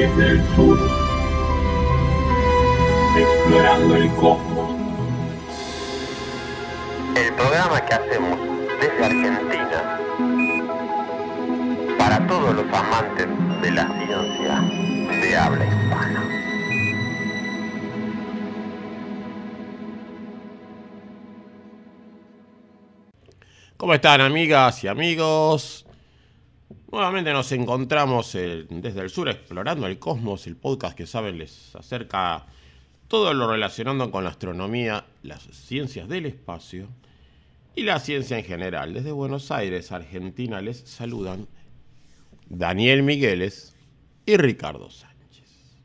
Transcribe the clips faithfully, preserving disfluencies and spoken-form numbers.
desde el sur, explorando el cosmos. El programa que hacemos desde Argentina para todos los amantes de la ciencia de habla hispana. ¿Cómo están, amigas y amigos? Nuevamente nos encontramos el, desde el sur explorando el cosmos, el podcast que saben les acerca todo lo relacionado con la astronomía, las ciencias del espacio y la ciencia en general. Desde Buenos Aires, Argentina, les saludan Daniel Migueles y Ricardo Sánchez.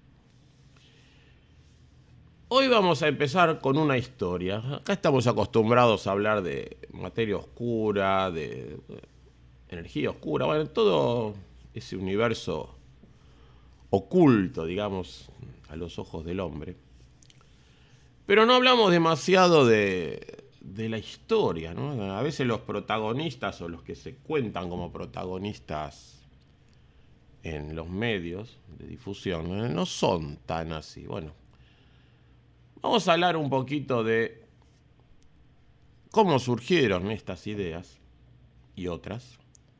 Hoy vamos a empezar con una historia. Acá estamos acostumbrados a hablar de materia oscura, de energía oscura, bueno, todo ese universo oculto, digamos, a los ojos del hombre. Pero no hablamos demasiado de, de la historia, ¿no? A veces los protagonistas o los que se cuentan como protagonistas en los medios de difusión no son tan así. Bueno, vamos a hablar un poquito de cómo surgieron estas ideas y otras.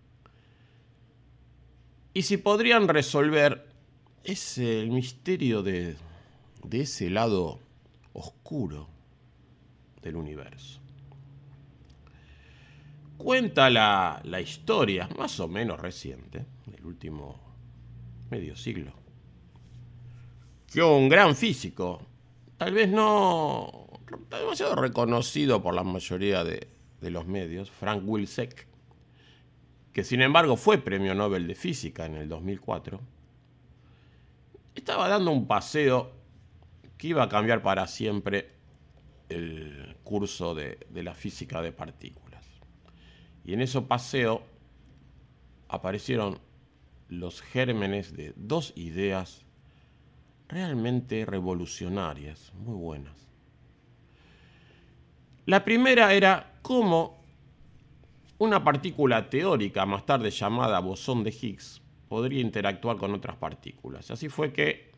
Y si podrían resolver ese, el misterio de, de ese lado oscuro del universo. Cuenta la, la historia, más o menos reciente, del último medio siglo, que un gran físico, tal vez no demasiado reconocido por la mayoría de, de los medios, Frank Wilczek, que sin embargo fue premio Nobel de Física en el dos mil cuatro, estaba dando un paseo que iba a cambiar para siempre el curso de, de la física de partículas. Y en ese paseo aparecieron los gérmenes de dos ideas realmente revolucionarias, muy buenas. La primera era cómo una partícula teórica, más tarde llamada bosón de Higgs, podría interactuar con otras partículas. Así fue que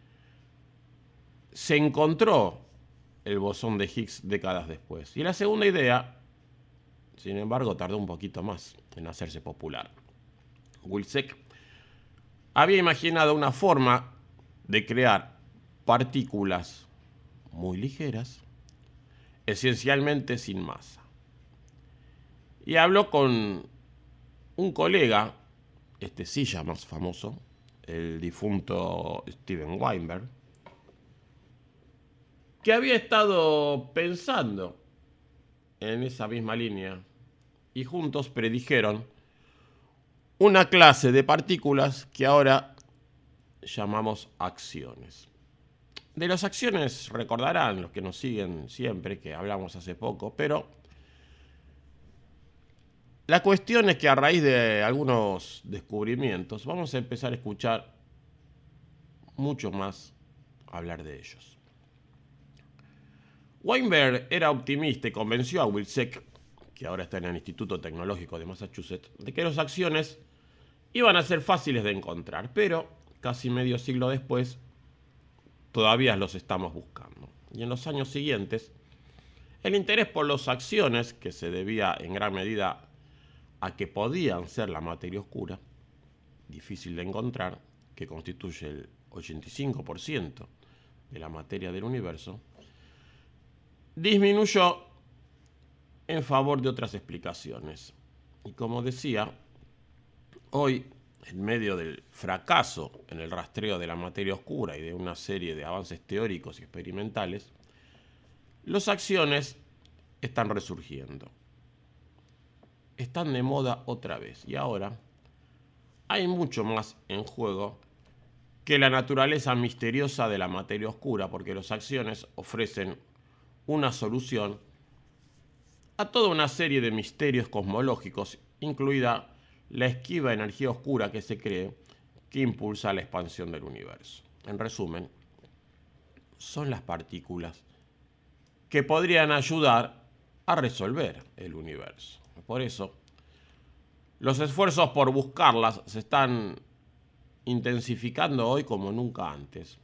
se encontró el bosón de Higgs décadas después. Y la segunda idea, sin embargo, tardó un poquito más en hacerse popular. Wilczek había imaginado una forma de crear partículas muy ligeras, esencialmente sin masa. Y habló con un colega, este sí ya más famoso, el difunto Steven Weinberg, que había estado pensando en esa misma línea y juntos predijeron una clase de partículas que ahora llamamos acciones. De las acciones recordarán los que nos siguen siempre que hablamos hace poco, pero la cuestión es que a raíz de algunos descubrimientos vamos a empezar a escuchar mucho más hablar de ellos. Weinberg era optimista y convenció a Wilczek, que ahora está en el Instituto Tecnológico de Massachusetts, de que las acciones iban a ser fáciles de encontrar, pero casi medio siglo después todavía los estamos buscando. Y en los años siguientes, el interés por las acciones, que se debía en gran medida a que podían ser la materia oscura, difícil de encontrar, que constituye el ochenta y cinco por ciento de la materia del universo, disminuyó en favor de otras explicaciones. Y como decía, hoy, en medio del fracaso en el rastreo de la materia oscura y de una serie de avances teóricos y experimentales, las acciones están resurgiendo. Están de moda otra vez y ahora hay mucho más en juego que la naturaleza misteriosa de la materia oscura, porque las acciones ofrecen una solución a toda una serie de misterios cosmológicos, incluida la esquiva energía oscura que se cree que impulsa la expansión del universo. En resumen, son las partículas que podrían ayudar a resolver el universo. Por eso, los esfuerzos por buscarlas se están intensificando hoy como nunca antes.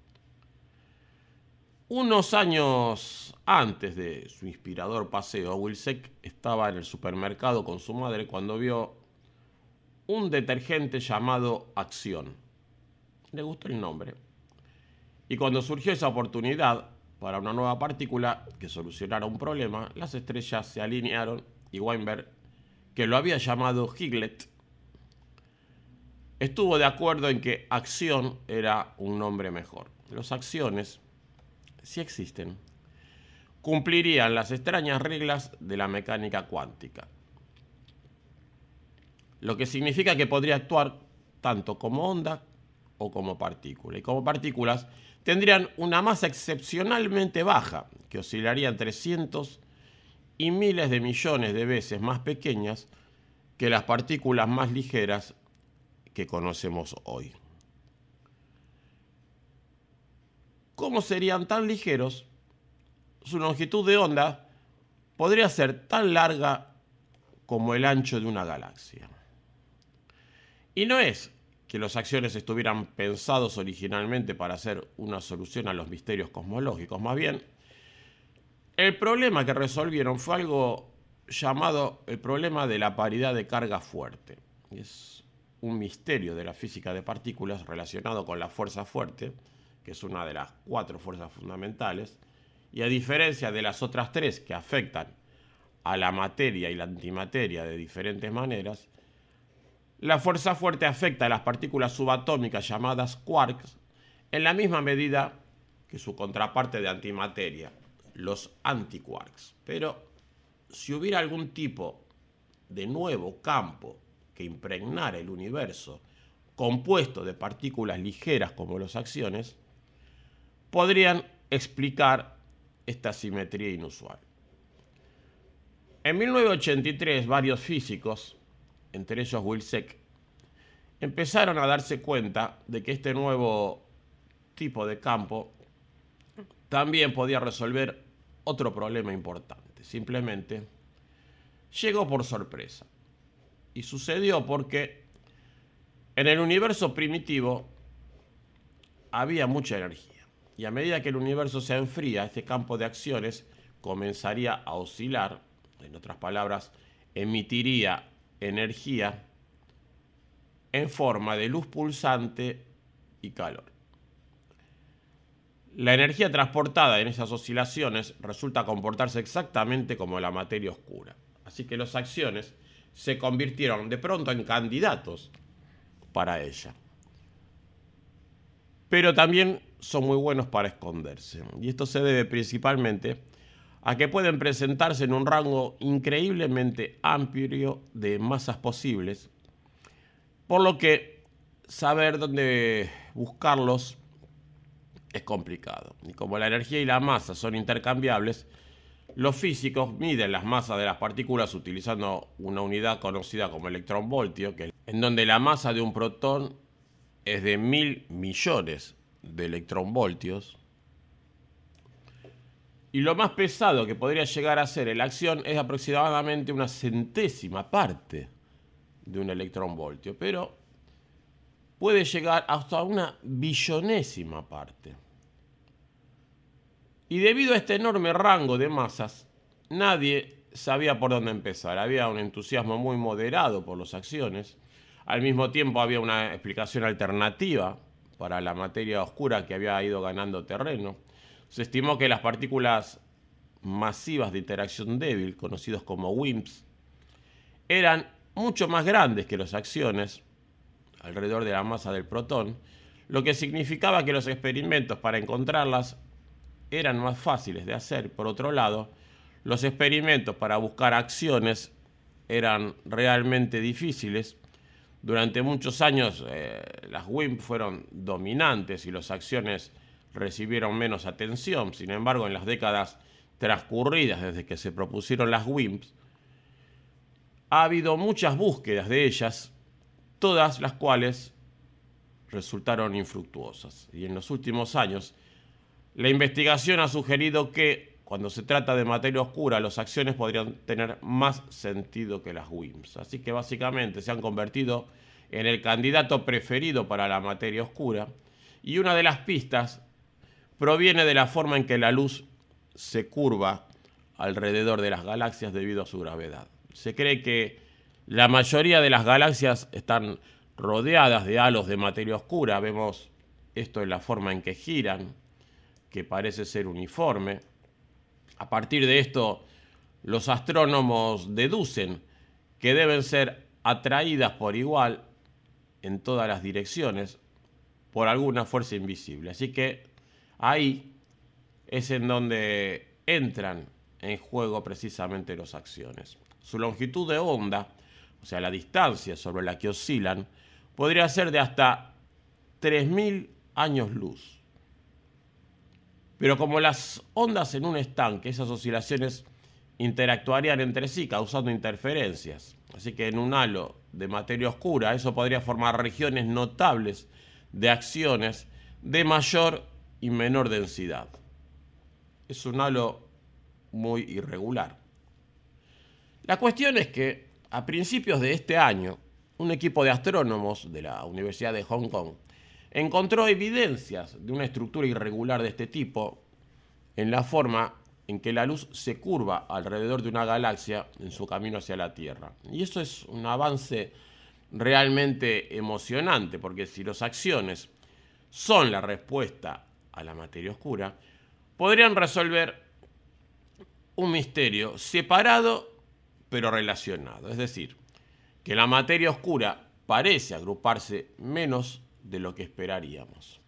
Unos años antes de su inspirador paseo, Wilczek estaba en el supermercado con su madre cuando vio un detergente llamado Acción. Le gustó el nombre. Y cuando surgió esa oportunidad para una nueva partícula que solucionara un problema, las estrellas se alinearon y Weinberg, que lo había llamado Higlet, estuvo de acuerdo en que Acción era un nombre mejor. Los acciones, si existen, cumplirían las extrañas reglas de la mecánica cuántica, lo que significa que podría actuar tanto como onda o como partícula. Y como partículas tendrían una masa excepcionalmente baja, que oscilaría entre cientos y miles de millones de veces más pequeñas que las partículas más ligeras que conocemos hoy. ¿Cómo serían tan ligeros? Su longitud de onda podría ser tan larga como el ancho de una galaxia. Y no es que los acciones estuvieran pensados originalmente para ser una solución a los misterios cosmológicos. Más bien, el problema que resolvieron fue algo llamado el problema de la paridad de carga fuerte. Es un misterio de la física de partículas relacionado con la fuerza fuerte, que es una de las cuatro fuerzas fundamentales, y a diferencia de las otras tres que afectan a la materia y la antimateria de diferentes maneras, la fuerza fuerte afecta a las partículas subatómicas llamadas quarks en la misma medida que su contraparte de antimateria, los antiquarks. Pero si hubiera algún tipo de nuevo campo que impregnara el universo compuesto de partículas ligeras como los acciones, podrían explicar esta simetría inusual. En mil novecientos ochenta y tres, varios físicos, entre ellos Wilczek, empezaron a darse cuenta de que este nuevo tipo de campo también podía resolver otro problema importante. Simplemente llegó por sorpresa. Y sucedió porque en el universo primitivo había mucha energía. Y a medida que el universo se enfría, este campo de acciones comenzaría a oscilar. En otras palabras, emitiría energía en forma de luz pulsante y calor. La energía transportada en esas oscilaciones resulta comportarse exactamente como la materia oscura. Así que las acciones se convirtieron de pronto en candidatos para ella. Pero también son muy buenos para esconderse. Y esto se debe principalmente a que pueden presentarse en un rango increíblemente amplio de masas posibles, por lo que saber dónde buscarlos es complicado. Y como la energía y la masa son intercambiables, los físicos miden las masas de las partículas utilizando una unidad conocida como electronvoltio, que, en donde la masa de un protón es de mil millones de electronvoltios. Y lo más pesado que podría llegar a ser la acción es aproximadamente una centésima parte de un electronvoltio, pero puede llegar hasta una billonésima parte. Y debido a este enorme rango de masas, nadie sabía por dónde empezar. Había un entusiasmo muy moderado por las acciones. Al mismo tiempo había una explicación alternativa para la materia oscura que había ido ganando terreno. Se estimó que las partículas masivas de interacción débil, conocidos como WIMPs, eran mucho más grandes que las acciones, alrededor de la masa del protón, lo que significaba que los experimentos para encontrarlas eran más fáciles de hacer. Por otro lado, los experimentos para buscar acciones eran realmente difíciles. Durante muchos años eh, las WIMP fueron dominantes y las acciones recibieron menos atención. Sin embargo, en las décadas transcurridas desde que se propusieron las WIMPs, ha habido muchas búsquedas de ellas, todas las cuales resultaron infructuosas. Y en los últimos años, la investigación ha sugerido que, cuando se trata de materia oscura, las acciones podrían tener más sentido que las WIMPs. Así que básicamente se han convertido en el candidato preferido para la materia oscura, y una de las pistas proviene de la forma en que la luz se curva alrededor de las galaxias debido a su gravedad. Se cree que la mayoría de las galaxias están rodeadas de halos de materia oscura. Vemos esto en la forma en que giran, que parece ser uniforme. A partir de esto, los astrónomos deducen que deben ser atraídas por igual en todas las direcciones por alguna fuerza invisible. Así que ahí es en donde entran en juego precisamente las acciones. Su longitud de onda, o sea, la distancia sobre la que oscilan, podría ser de hasta tres mil años luz. Pero como las ondas en un estanque, esas oscilaciones interactuarían entre sí causando interferencias. Así que en un halo de materia oscura eso podría formar regiones notables de acciones de mayor y menor densidad. Es un halo muy irregular. La cuestión es que a principios de este año, un equipo de astrónomos de la Universidad de Hong Kong encontró evidencias de una estructura irregular de este tipo en la forma en que la luz se curva alrededor de una galaxia en su camino hacia la Tierra. Y eso es un avance realmente emocionante, porque si las acciones son la respuesta a la materia oscura, podrían resolver un misterio separado pero relacionado. Es decir, que la materia oscura parece agruparse menos de lo que esperaríamos.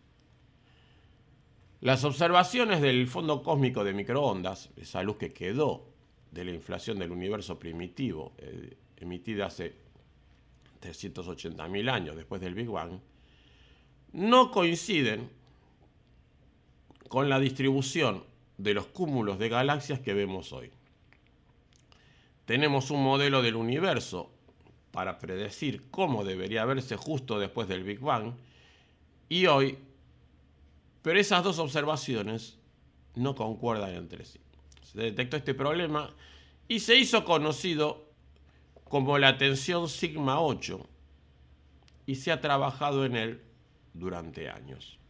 Las observaciones del fondo cósmico de microondas, esa luz que quedó de la inflación del universo primitivo, eh, emitida hace trescientos ochenta mil años después del Big Bang, no coinciden con la distribución de los cúmulos de galaxias que vemos hoy. Tenemos un modelo del universo para predecir cómo debería verse justo después del Big Bang, y hoy, pero esas dos observaciones no concuerdan entre sí. Se detectó este problema y se hizo conocido como la tensión sigma ocho, y se ha trabajado en él durante años.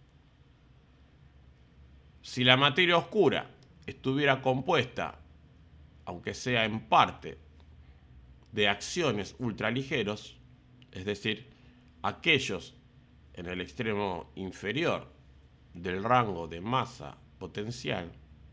Si la materia oscura estuviera compuesta, aunque sea en parte, de acciones ultraligeros, es decir, aquellos en el extremo inferior del rango de masa potencial,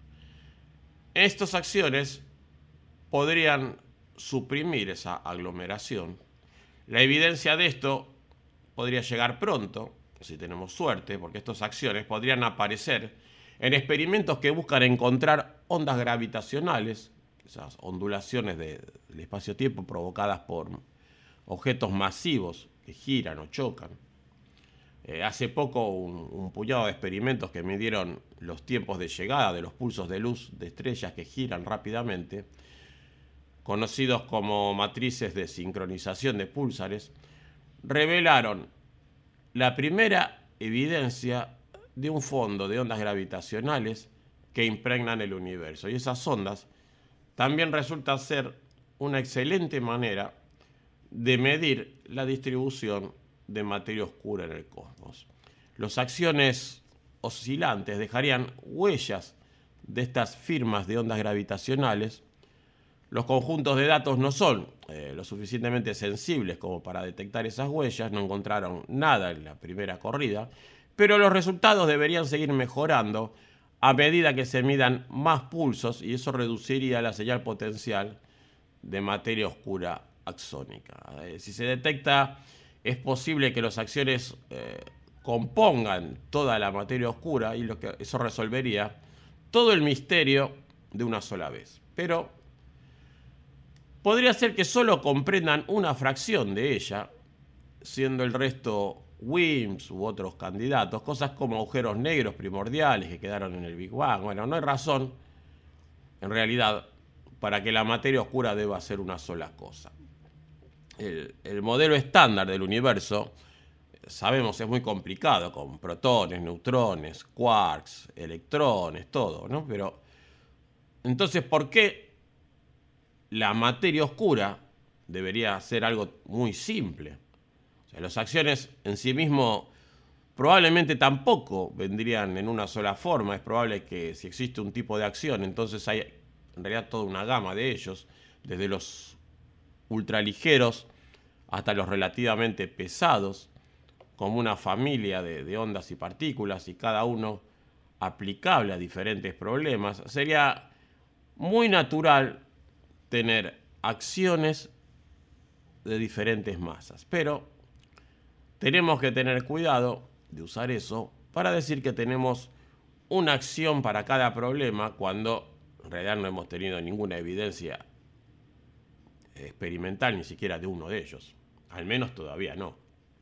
estas acciones podrían suprimir esa aglomeración. La evidencia de esto podría llegar pronto, si tenemos suerte, porque estas acciones podrían aparecer en experimentos que buscan encontrar ondas gravitacionales, esas ondulaciones de, del espacio-tiempo provocadas por objetos masivos que giran o chocan. Eh, hace poco un, un puñado de experimentos que midieron los tiempos de llegada de los pulsos de luz de estrellas que giran rápidamente, conocidos como matrices de sincronización de púlsares, revelaron la primera evidencia de un fondo de ondas gravitacionales que impregnan el universo. Y esas ondas también resultan ser una excelente manera de medir la distribución de materia oscura en el cosmos. Las acciones oscilantes dejarían huellas de estas firmas de ondas gravitacionales. Los conjuntos de datos no son eh, lo suficientemente sensibles como para detectar esas huellas, no encontraron nada en la primera corrida, pero los resultados deberían seguir mejorando a medida que se midan más pulsos, y eso reduciría la señal potencial de materia oscura axónica. Eh, si se detecta, es posible que las acciones eh, compongan toda la materia oscura, y lo que eso resolvería todo el misterio de una sola vez. Pero podría ser que solo comprendan una fracción de ella, siendo el resto W I M Ps u otros candidatos, cosas como agujeros negros primordiales que quedaron en el Big Bang. Bueno, no hay razón, en realidad, para que la materia oscura deba ser una sola cosa. El, el modelo estándar del universo, sabemos, es muy complicado, con protones, neutrones, quarks, electrones, todo, ¿no? Pero, entonces, ¿por qué la materia oscura debería ser algo muy simple? sea, las acciones en sí mismo probablemente tampoco vendrían en una sola forma. Es probable que si existe un tipo de acción, entonces hay en realidad toda una gama de ellos, desde los ultraligeros hasta los relativamente pesados, como una familia de, de ondas y partículas, y cada uno aplicable a diferentes problemas. Sería muy natural tener acciones de diferentes masas, pero tenemos que tener cuidado de usar eso para decir que tenemos una acción para cada problema, cuando en realidad no hemos tenido ninguna evidencia experimental ni siquiera de uno de ellos. Al menos todavía no.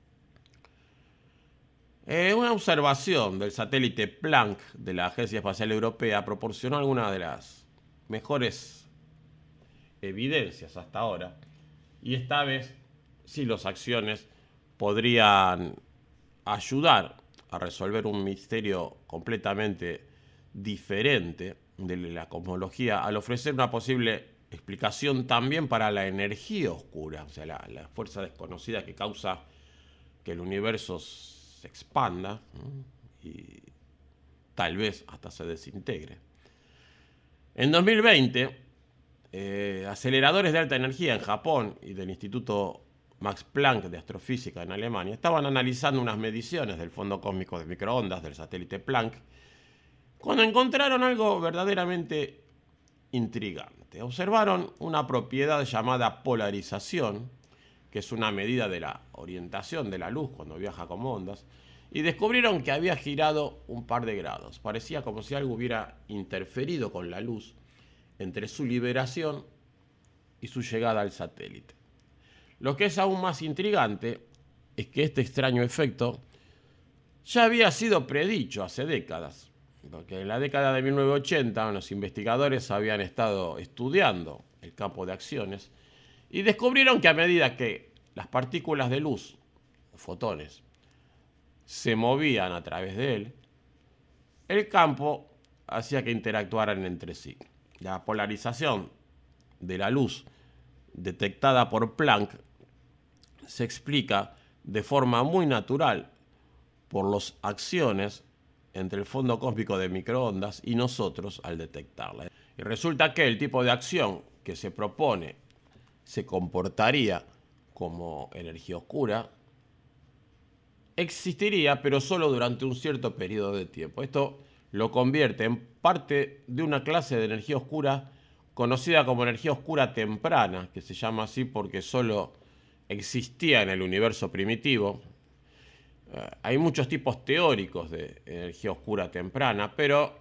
Eh, una observación del satélite Planck de la Agencia Espacial Europea proporcionó algunas de las mejores evidencias hasta ahora, y esta vez sí las acciones podrían ayudar a resolver un misterio completamente diferente de la cosmología, al ofrecer una posible explicación también para la energía oscura, o sea, la, la fuerza desconocida que causa que el universo se expanda, ¿no? Y tal vez hasta se desintegre. En dos mil veinte, eh, aceleradores de alta energía en Japón y del Instituto Max Planck de Astrofísica en Alemania estaban analizando unas mediciones del fondo cósmico de microondas del satélite Planck, cuando encontraron algo verdaderamente intrigante. Observaron una propiedad llamada polarización, que es una medida de la orientación de la luz cuando viaja como ondas, y descubrieron que había girado un par de grados. Parecía como si algo hubiera interferido con la luz entre su liberación y su llegada al satélite. Lo que es aún más intrigante es que este extraño efecto ya había sido predicho hace décadas, porque en la década de mil novecientos ochenta los investigadores habían estado estudiando el campo de acciones y descubrieron que a medida que las partículas de luz, o fotones, se movían a través de él, el campo hacía que interactuaran entre sí. La polarización de la luz detectada por Planck se explica de forma muy natural por las acciones entre el fondo cósmico de microondas y nosotros al detectarla. Y resulta que el tipo de acción que se propone se comportaría como energía oscura existiría, pero solo durante un cierto periodo de tiempo. Esto lo convierte en parte de una clase de energía oscura conocida como energía oscura temprana, que se llama así porque solo existía en el universo primitivo. Eh, hay muchos tipos teóricos de energía oscura temprana, pero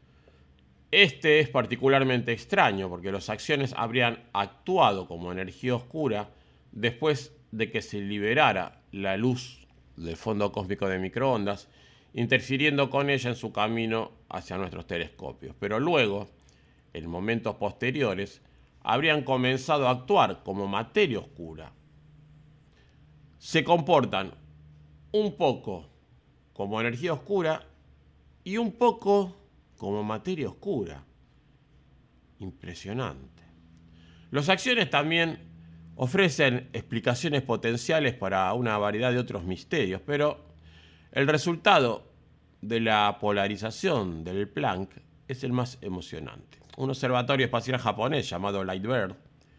este es particularmente extraño porque las acciones habrían actuado como energía oscura después de que se liberara la luz del fondo cósmico de microondas, interfiriendo con ella en su camino hacia nuestros telescopios. Pero luego, en momentos posteriores, habrían comenzado a actuar como materia oscura. Se comportan un poco como energía oscura y un poco como materia oscura. Impresionante. Las acciones también ofrecen explicaciones potenciales para una variedad de otros misterios, pero el resultado de la polarización del Planck es el más emocionante. Un observatorio espacial japonés llamado Lightbird,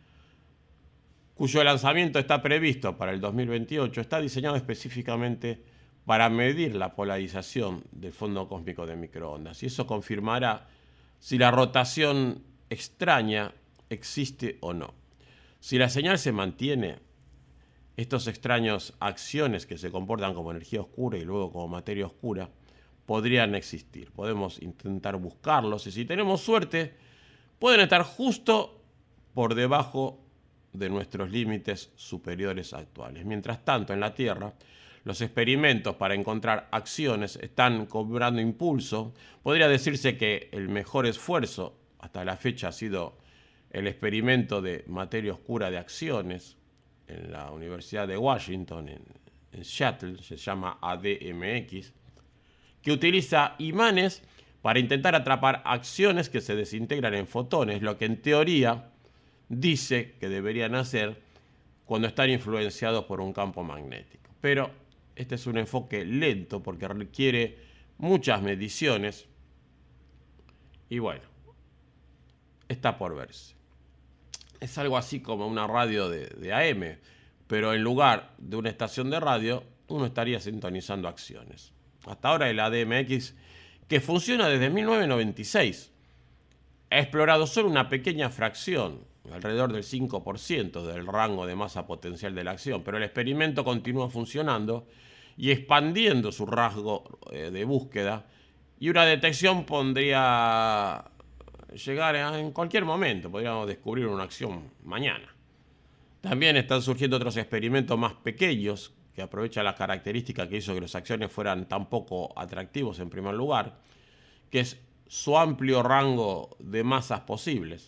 cuyo lanzamiento está previsto para el dos mil veintiocho, está diseñado específicamente para medir la polarización del fondo cósmico de microondas, y eso confirmará si la rotación extraña existe o no. Si la señal se mantiene, estos extraños acciones que se comportan como energía oscura y luego como materia oscura podrían existir. Podemos intentar buscarlos y si tenemos suerte, pueden estar justo por debajo de nuestros límites superiores actuales. Mientras tanto, en la Tierra, los experimentos para encontrar acciones están cobrando impulso. Podría decirse que el mejor esfuerzo hasta la fecha ha sido el experimento de materia oscura de acciones en la Universidad de Washington, en, en Seattle, se llama A D M X, que utiliza imanes para intentar atrapar acciones que se desintegran en fotones, lo que en teoría dice que deberían hacer cuando están influenciados por un campo magnético. pero este es un enfoque lento porque requiere muchas mediciones y bueno, está por verse. Es algo así como una radio de, de A M, pero en lugar de una estación de radio, uno estaría sintonizando acciones. Hasta ahora el A D M X, que funciona desde mil novecientos noventa y seis, ha explorado solo una pequeña fracción, alrededor del cinco por ciento del rango de masa potencial de la acción, pero el experimento continúa funcionando y expandiendo su rasgo eh, de búsqueda, y una detección podría llegar a, en cualquier momento, podríamos descubrir una acción mañana. También están surgiendo otros experimentos más pequeños que aprovechan la característica que hizo que las acciones fueran tan poco atractivos en primer lugar, que es su amplio rango de masas posibles.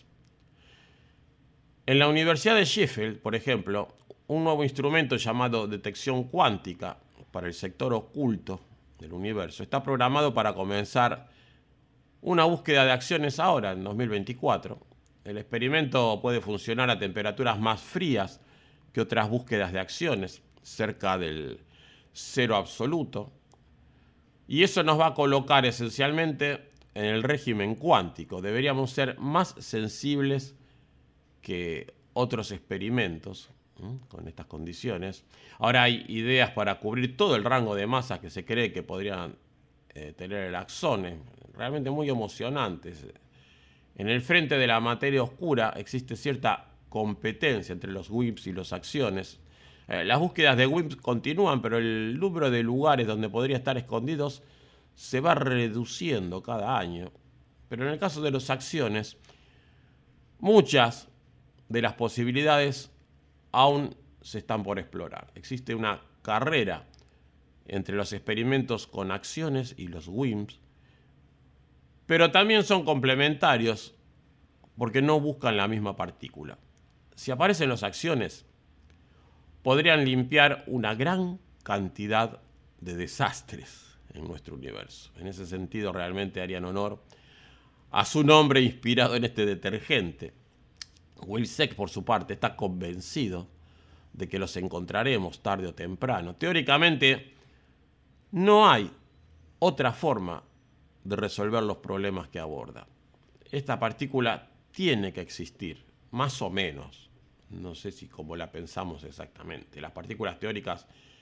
En la Universidad de Sheffield, por ejemplo, un nuevo instrumento llamado detección cuántica para el sector oculto del universo está programado para comenzar una búsqueda de acciones ahora, en dos mil veinticuatro. El experimento puede funcionar a temperaturas más frías que otras búsquedas de acciones, cerca del cero absoluto, y eso nos va a colocar esencialmente en el régimen cuántico. Deberíamos ser más sensibles que otros experimentos ¿eh? con estas condiciones. Ahora hay ideas para cubrir todo el rango de masas que se cree que podrían eh, tener el axón, realmente muy emocionantes. En el frente de la materia oscura existe cierta competencia entre los W I M Ps y los axiones. Eh, las búsquedas de W I M Ps continúan, pero el número de lugares donde podría estar escondidos se va reduciendo cada año. Pero en el caso de los axiones, muchas de las posibilidades aún se están por explorar. Existe una carrera entre los experimentos con acciones y los W I M Ps, pero también son complementarios porque no buscan la misma partícula. Si aparecen las acciones, podrían limpiar una gran cantidad de desastres en nuestro universo. En ese sentido, realmente harían honor a su nombre inspirado en este detergente. Wilczek, por su parte, está convencido de que los encontraremos tarde o temprano. Teóricamente, no hay otra forma de resolver los problemas que aborda. Esta partícula tiene que existir, más o menos. No sé si como la pensamos exactamente. Las partículas teóricas,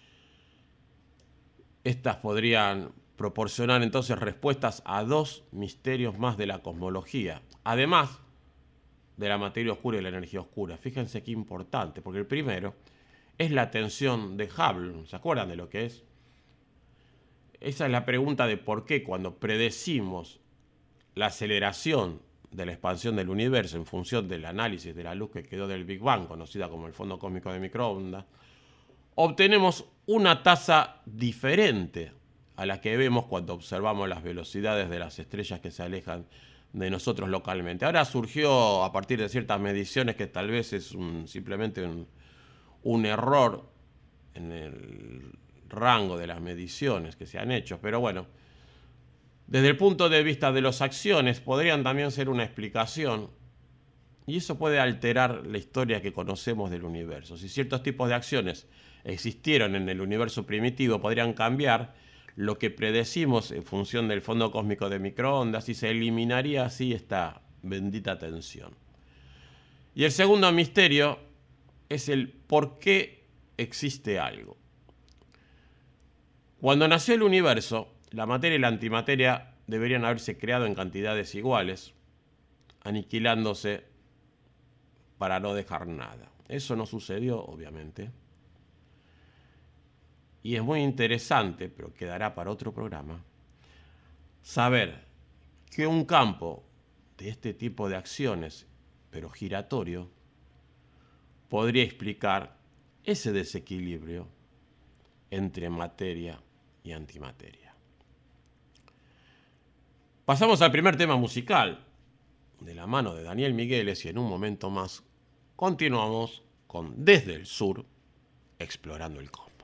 estas podrían proporcionar entonces respuestas a dos misterios más de la cosmología, además de la materia oscura y la energía oscura. Fíjense qué importante, porque el primero es la tensión de Hubble. ¿Se acuerdan de lo que es? Esa es la pregunta de por qué cuando predecimos la aceleración de la expansión del universo en función del análisis de la luz que quedó del Big Bang, conocida como el fondo cósmico de microondas, obtenemos una tasa diferente a la que vemos cuando observamos las velocidades de las estrellas que se alejan de nosotros localmente. Ahora surgió a partir de ciertas mediciones que tal vez es un, simplemente un, un error en el rango de las mediciones que se han hecho, pero bueno, desde el punto de vista de las acciones podrían también ser una explicación, y eso puede alterar la historia que conocemos del universo. Si ciertos tipos de acciones existieron en el universo primitivo, podrían cambiar lo que predecimos en función del fondo cósmico de microondas y se eliminaría así esta bendita tensión. Y el segundo misterio es el por qué existe algo. Cuando nació el universo, la materia y la antimateria deberían haberse creado en cantidades iguales, aniquilándose para no dejar nada. Eso no sucedió, obviamente. Y es muy interesante, pero quedará para otro programa, saber que un campo de este tipo de acciones, pero giratorio, podría explicar ese desequilibrio entre materia y antimateria. Pasamos al primer tema musical, de la mano de Daniel Migueles, y en un momento más continuamos con Desde el Sur, explorando el cosmos.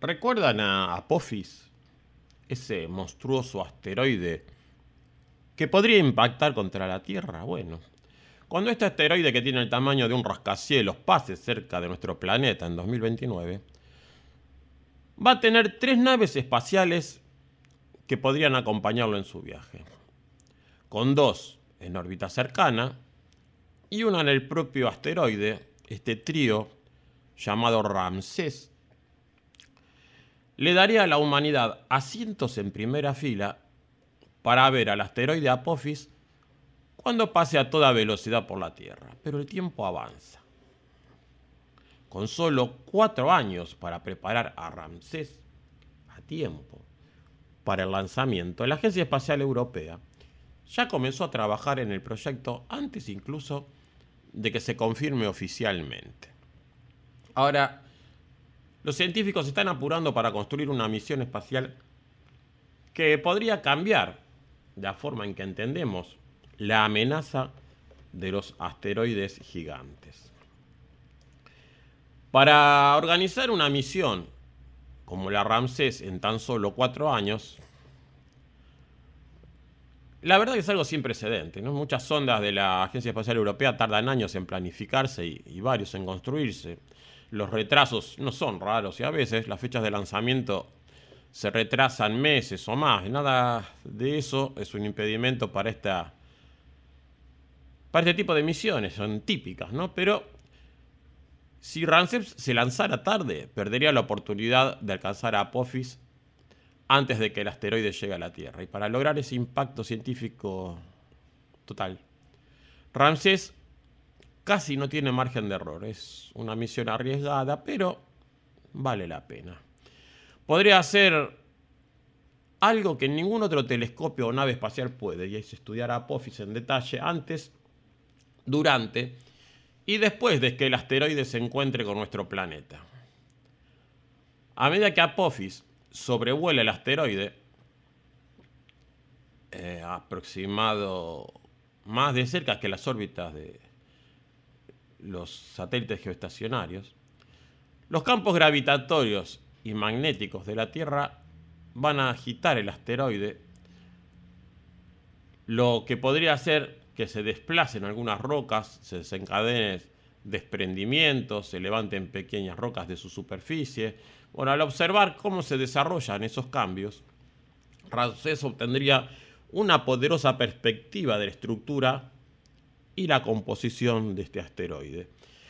¿Recuerdan a Apophis? Ese monstruoso asteroide que podría impactar contra la Tierra. Bueno, cuando este asteroide, que tiene el tamaño de un rascacielos, pase cerca de nuestro planeta en dos mil veintinueve, va a tener tres naves espaciales que podrían acompañarlo en su viaje, con dos en órbita cercana y una en el propio asteroide. Este trío, llamado Ramsés, le daría a la humanidad asientos en primera fila para ver al asteroide Apophis cuando pase a toda velocidad por la Tierra. Pero el tiempo avanza. Con solo cuatro años para preparar a Ramsés a tiempo para el lanzamiento, la Agencia Espacial Europea ya comenzó a trabajar en el proyecto antes incluso de que se confirme oficialmente. Ahora, los científicos se están apurando para construir una misión espacial que podría cambiar la forma en que entendemos la amenaza de los asteroides gigantes. Para organizar una misión como la Ramsés en tan solo cuatro años, la verdad que es algo sin precedente, ¿no? Muchas sondas de la Agencia Espacial Europea tardan años en planificarse y, y varios en construirse. Los retrasos no son raros y a veces las fechas de lanzamiento se retrasan meses o más. Nada de eso es un impedimento para, esta, para este tipo de misiones, son típicas, ¿no? Pero si Ramsés se lanzara tarde, perdería la oportunidad de alcanzar a Apophis antes de que el asteroide llegue a la Tierra. Y para lograr ese impacto científico total, Ramsés casi no tiene margen de error. Es una misión arriesgada, pero vale la pena. Podría hacer algo que ningún otro telescopio o nave espacial puede, y es estudiar a Apophis en detalle antes, durante y después de que el asteroide se encuentre con nuestro planeta. A medida que Apophis sobrevuela el asteroide, eh, aproximado más de cerca que las órbitas de los satélites geoestacionarios, los campos gravitatorios y magnéticos de la Tierra van a agitar el asteroide, lo que podría hacer que se desplacen algunas rocas, se desencadenen desprendimientos, se levanten pequeñas rocas de su superficie. Bueno, al observar cómo se desarrollan esos cambios, Ramsés obtendría una poderosa perspectiva de la estructura y la composición de este asteroide.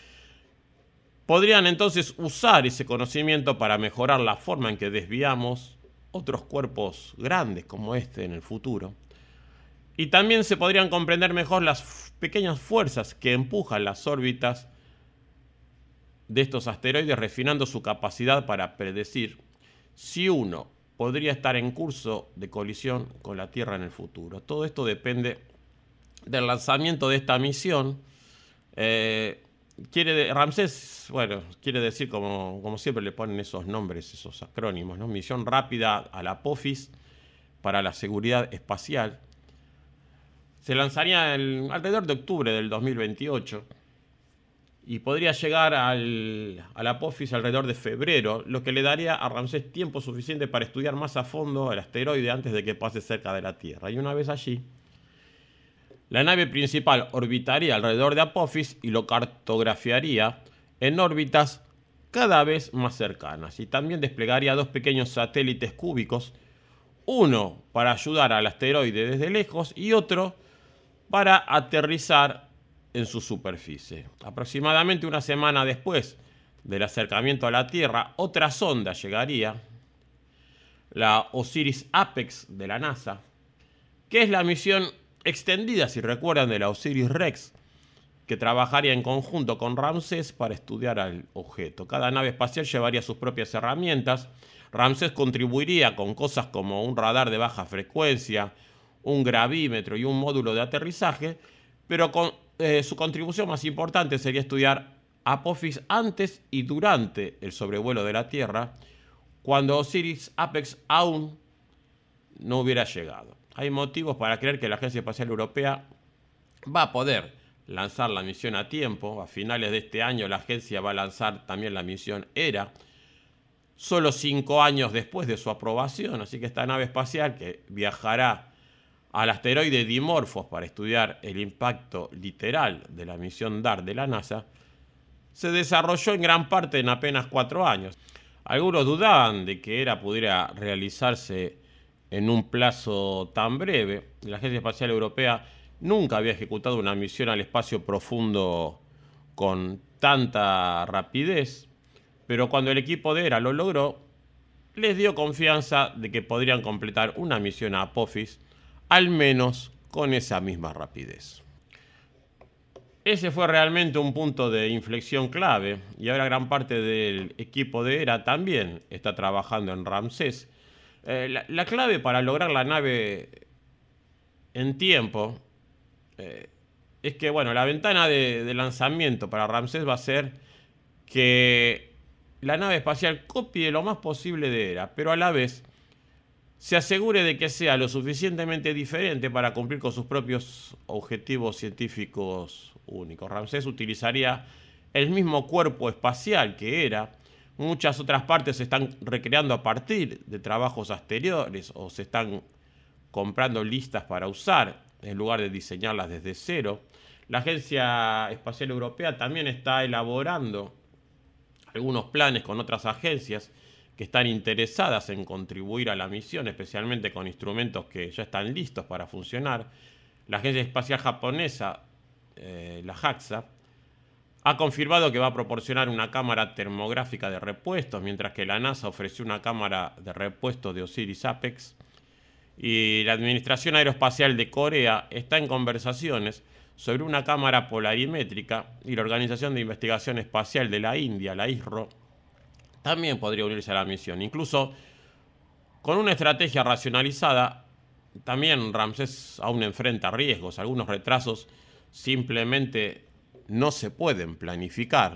Podrían entonces usar ese conocimiento para mejorar la forma en que desviamos otros cuerpos grandes como este en el futuro. Y también se podrían comprender mejor las pequeñas fuerzas que empujan las órbitas de estos asteroides, refinando su capacidad para predecir si uno podría estar en curso de colisión con la Tierra en el futuro. Todo esto depende del lanzamiento de esta misión. Eh, quiere de, Ramsés, bueno, quiere decir, como, como siempre le ponen esos nombres, esos acrónimos, ¿no? Misión rápida a la Apophis para la seguridad espacial. Se lanzaría el, alrededor de octubre del dos mil veintiocho y podría llegar al, a la Apophis alrededor de febrero, lo que le daría a Ramsés tiempo suficiente para estudiar más a fondo el asteroide antes de que pase cerca de la Tierra. Y una vez allí, la nave principal orbitaría alrededor de Apophis y lo cartografiaría en órbitas cada vez más cercanas. Y también desplegaría dos pequeños satélites cúbicos, uno para ayudar al asteroide desde lejos y otro para aterrizar en su superficie. Aproximadamente una semana después del acercamiento a la Tierra, otra sonda llegaría, la Osiris-Apex de la NASA, que es la misión extendida, si recuerdan, de la Osiris-Rex, que trabajaría en conjunto con Ramsés para estudiar al objeto. Cada nave espacial llevaría sus propias herramientas. Ramsés contribuiría con cosas como un radar de baja frecuencia, un gravímetro y un módulo de aterrizaje, pero con, eh, su contribución más importante sería estudiar Apophis antes y durante el sobrevuelo de la Tierra, cuando Osiris-Apex aún no hubiera llegado. Hay motivos para creer que la Agencia Espacial Europea va a poder lanzar la misión a tiempo. A finales de este año la agencia va a lanzar también la misión ERA. solo cinco años después de su aprobación. Así que esta nave espacial, que viajará al asteroide Dimorphos para estudiar el impacto literal de la misión DART de la NASA, se desarrolló en gran parte en apenas cuatro años. Algunos dudaban de que ERA pudiera realizarse en un plazo tan breve. La Agencia Espacial Europea nunca había ejecutado una misión al espacio profundo con tanta rapidez, pero cuando el equipo de ERA lo logró, les dio confianza de que podrían completar una misión a Apophis, al menos con esa misma rapidez. Ese fue realmente un punto de inflexión clave, y ahora gran parte del equipo de ERA también está trabajando en Ramsés. Eh, la, la clave para lograr la nave en tiempo eh, es que, bueno, la ventana de, de lanzamiento para Ramsés va a ser que la nave espacial copie lo más posible de ERA, pero a la vez se asegure de que sea lo suficientemente diferente para cumplir con sus propios objetivos científicos únicos. Ramsés utilizaría el mismo cuerpo espacial que ERA. Muchas otras partes se están recreando a partir de trabajos anteriores o se están comprando listas para usar en lugar de diseñarlas desde cero. La Agencia Espacial Europea también está elaborando algunos planes con otras agencias que están interesadas en contribuir a la misión, especialmente con instrumentos que ya están listos para funcionar. La Agencia Espacial Japonesa, eh, la JAXA, ha confirmado que va a proporcionar una cámara termográfica de repuestos, mientras que la NASA ofreció una cámara de repuesto de Osiris-Apex. Y la Administración Aeroespacial de Corea está en conversaciones sobre una cámara polarimétrica, y la Organización de Investigación Espacial de la India, la ISRO, también podría unirse a la misión. Incluso con una estrategia racionalizada, también Ramsés aún enfrenta riesgos. Algunos retrasos simplemente no se pueden planificar.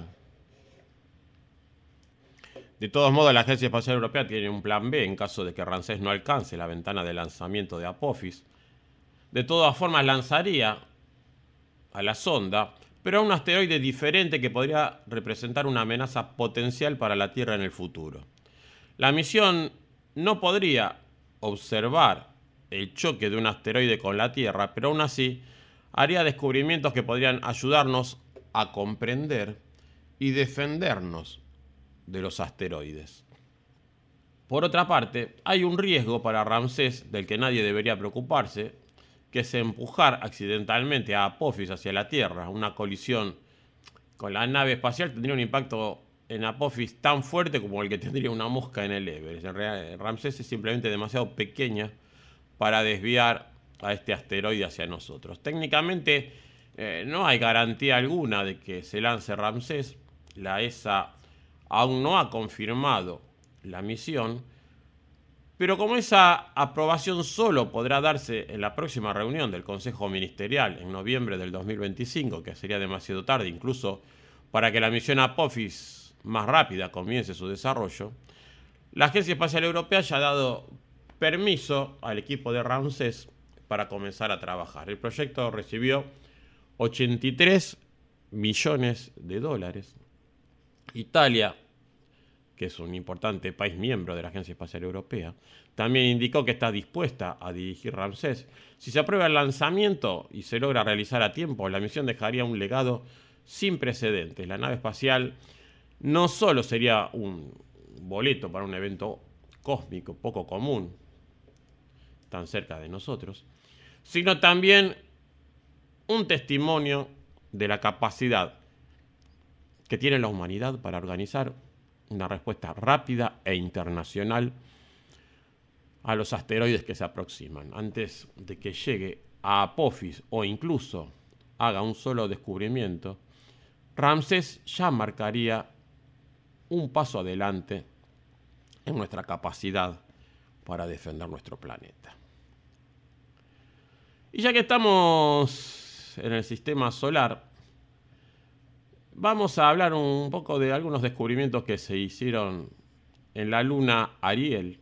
De todos modos, la Agencia Espacial Europea tiene un plan B en caso de que Ramsés no alcance la ventana de lanzamiento de Apophis. De todas formas, lanzaría a la sonda, pero a un asteroide diferente que podría representar una amenaza potencial para la Tierra en el futuro. La misión no podría observar el choque de un asteroide con la Tierra, pero aún así haría descubrimientos que podrían ayudarnos a comprender y defendernos de los asteroides. Por otra parte, hay un riesgo para Ramsés del que nadie debería preocuparse, que es empujar accidentalmente a Apophis hacia la Tierra. Una colisión con la nave espacial tendría un impacto en Apophis tan fuerte como el que tendría una mosca en el Everest. En realidad, Ramsés es simplemente demasiado pequeña para desviar a este asteroide hacia nosotros. Técnicamente, eh, no hay garantía alguna de que se lance Ramsés. La E S A aún no ha confirmado la misión, pero como esa aprobación solo podrá darse en la próxima reunión del Consejo Ministerial en noviembre del dos mil veinticinco, que sería demasiado tarde incluso para que la misión Apophis más rápida comience su desarrollo, la Agencia Espacial Europea ya ha dado permiso al equipo de Ramsés para comenzar a trabajar. El proyecto recibió ochenta y tres millones de dólares. Italia, que es un importante país miembro de la Agencia Espacial Europea, también indicó que está dispuesta a dirigir Ramsés. Si se aprueba el lanzamiento y se logra realizar a tiempo, la misión dejaría un legado sin precedentes. La nave espacial no solo sería un boleto para un evento cósmico poco común, tan cerca de nosotros, sino también un testimonio de la capacidad que tiene la humanidad para organizar una respuesta rápida e internacional a los asteroides que se aproximan. Antes de que llegue a Apophis o incluso haga un solo descubrimiento, Ramsés ya marcaría un paso adelante en nuestra capacidad para defender nuestro planeta. Y ya que estamos en el sistema solar, vamos a hablar un poco de algunos descubrimientos que se hicieron en la luna Ariel.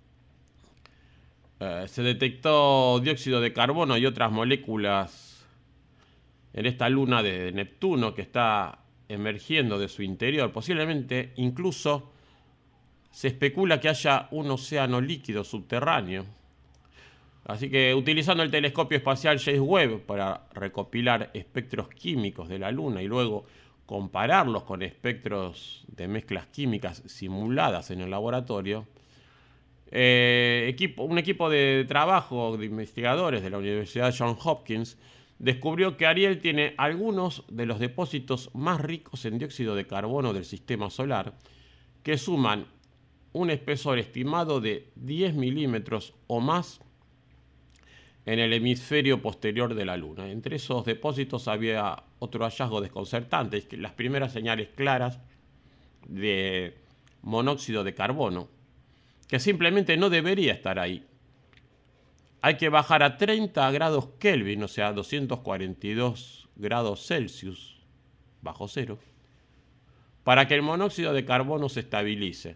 Eh, se detectó dióxido de carbono y otras moléculas en esta luna de Neptuno que está emergiendo de su interior. Posiblemente incluso se especula que haya un océano líquido subterráneo. Así que utilizando el telescopio espacial James Webb para recopilar espectros químicos de la Luna y luego compararlos con espectros de mezclas químicas simuladas en el laboratorio, eh, equipo, un equipo de trabajo de investigadores de la Universidad Johns Hopkins descubrió que Ariel tiene algunos de los depósitos más ricos en dióxido de carbono del sistema solar, que suman un espesor estimado de diez milímetros o más en el hemisferio posterior de la Luna. Entre esos depósitos había otro hallazgo desconcertante, que las primeras señales claras de monóxido de carbono, que simplemente no debería estar ahí. Hay que bajar a treinta grados Kelvin, o sea, doscientos cuarenta y dos grados Celsius, bajo cero, para que el monóxido de carbono se estabilice.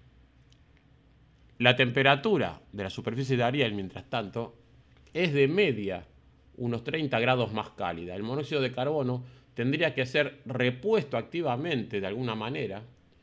La temperatura de la superficie de Ariel, mientras tanto, es de media unos treinta grados más cálida. El monóxido de carbono tendría que ser repuesto activamente de alguna manera.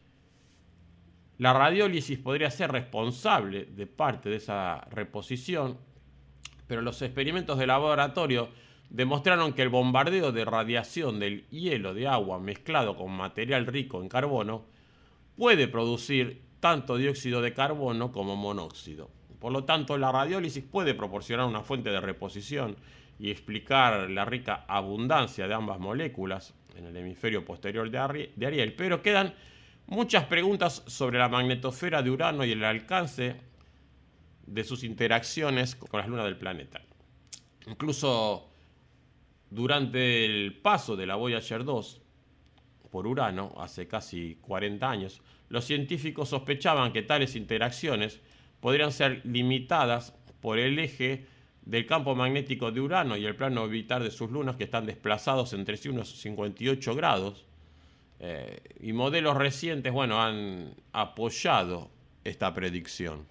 La radiólisis podría ser responsable de parte de esa reposición, pero los experimentos de laboratorio demostraron que el bombardeo de radiación del hielo de agua mezclado con material rico en carbono puede producir tanto dióxido de carbono como monóxido. Por lo tanto, la radiólisis puede proporcionar una fuente de reposición y explicar la rica abundancia de ambas moléculas en el hemisferio posterior de Ariel, pero quedan muchas preguntas sobre la magnetosfera de Urano y el alcance de sus interacciones con las lunas del planeta. Incluso durante el paso de la Voyager dos por Urano, hace casi cuarenta años, los científicos sospechaban que tales interacciones podrían ser limitadas por el eje del campo magnético de Urano y el plano orbital de sus lunas, que están desplazados entre sí unos cincuenta y ocho grados. Eh, y modelos recientes, bueno, han apoyado esta predicción.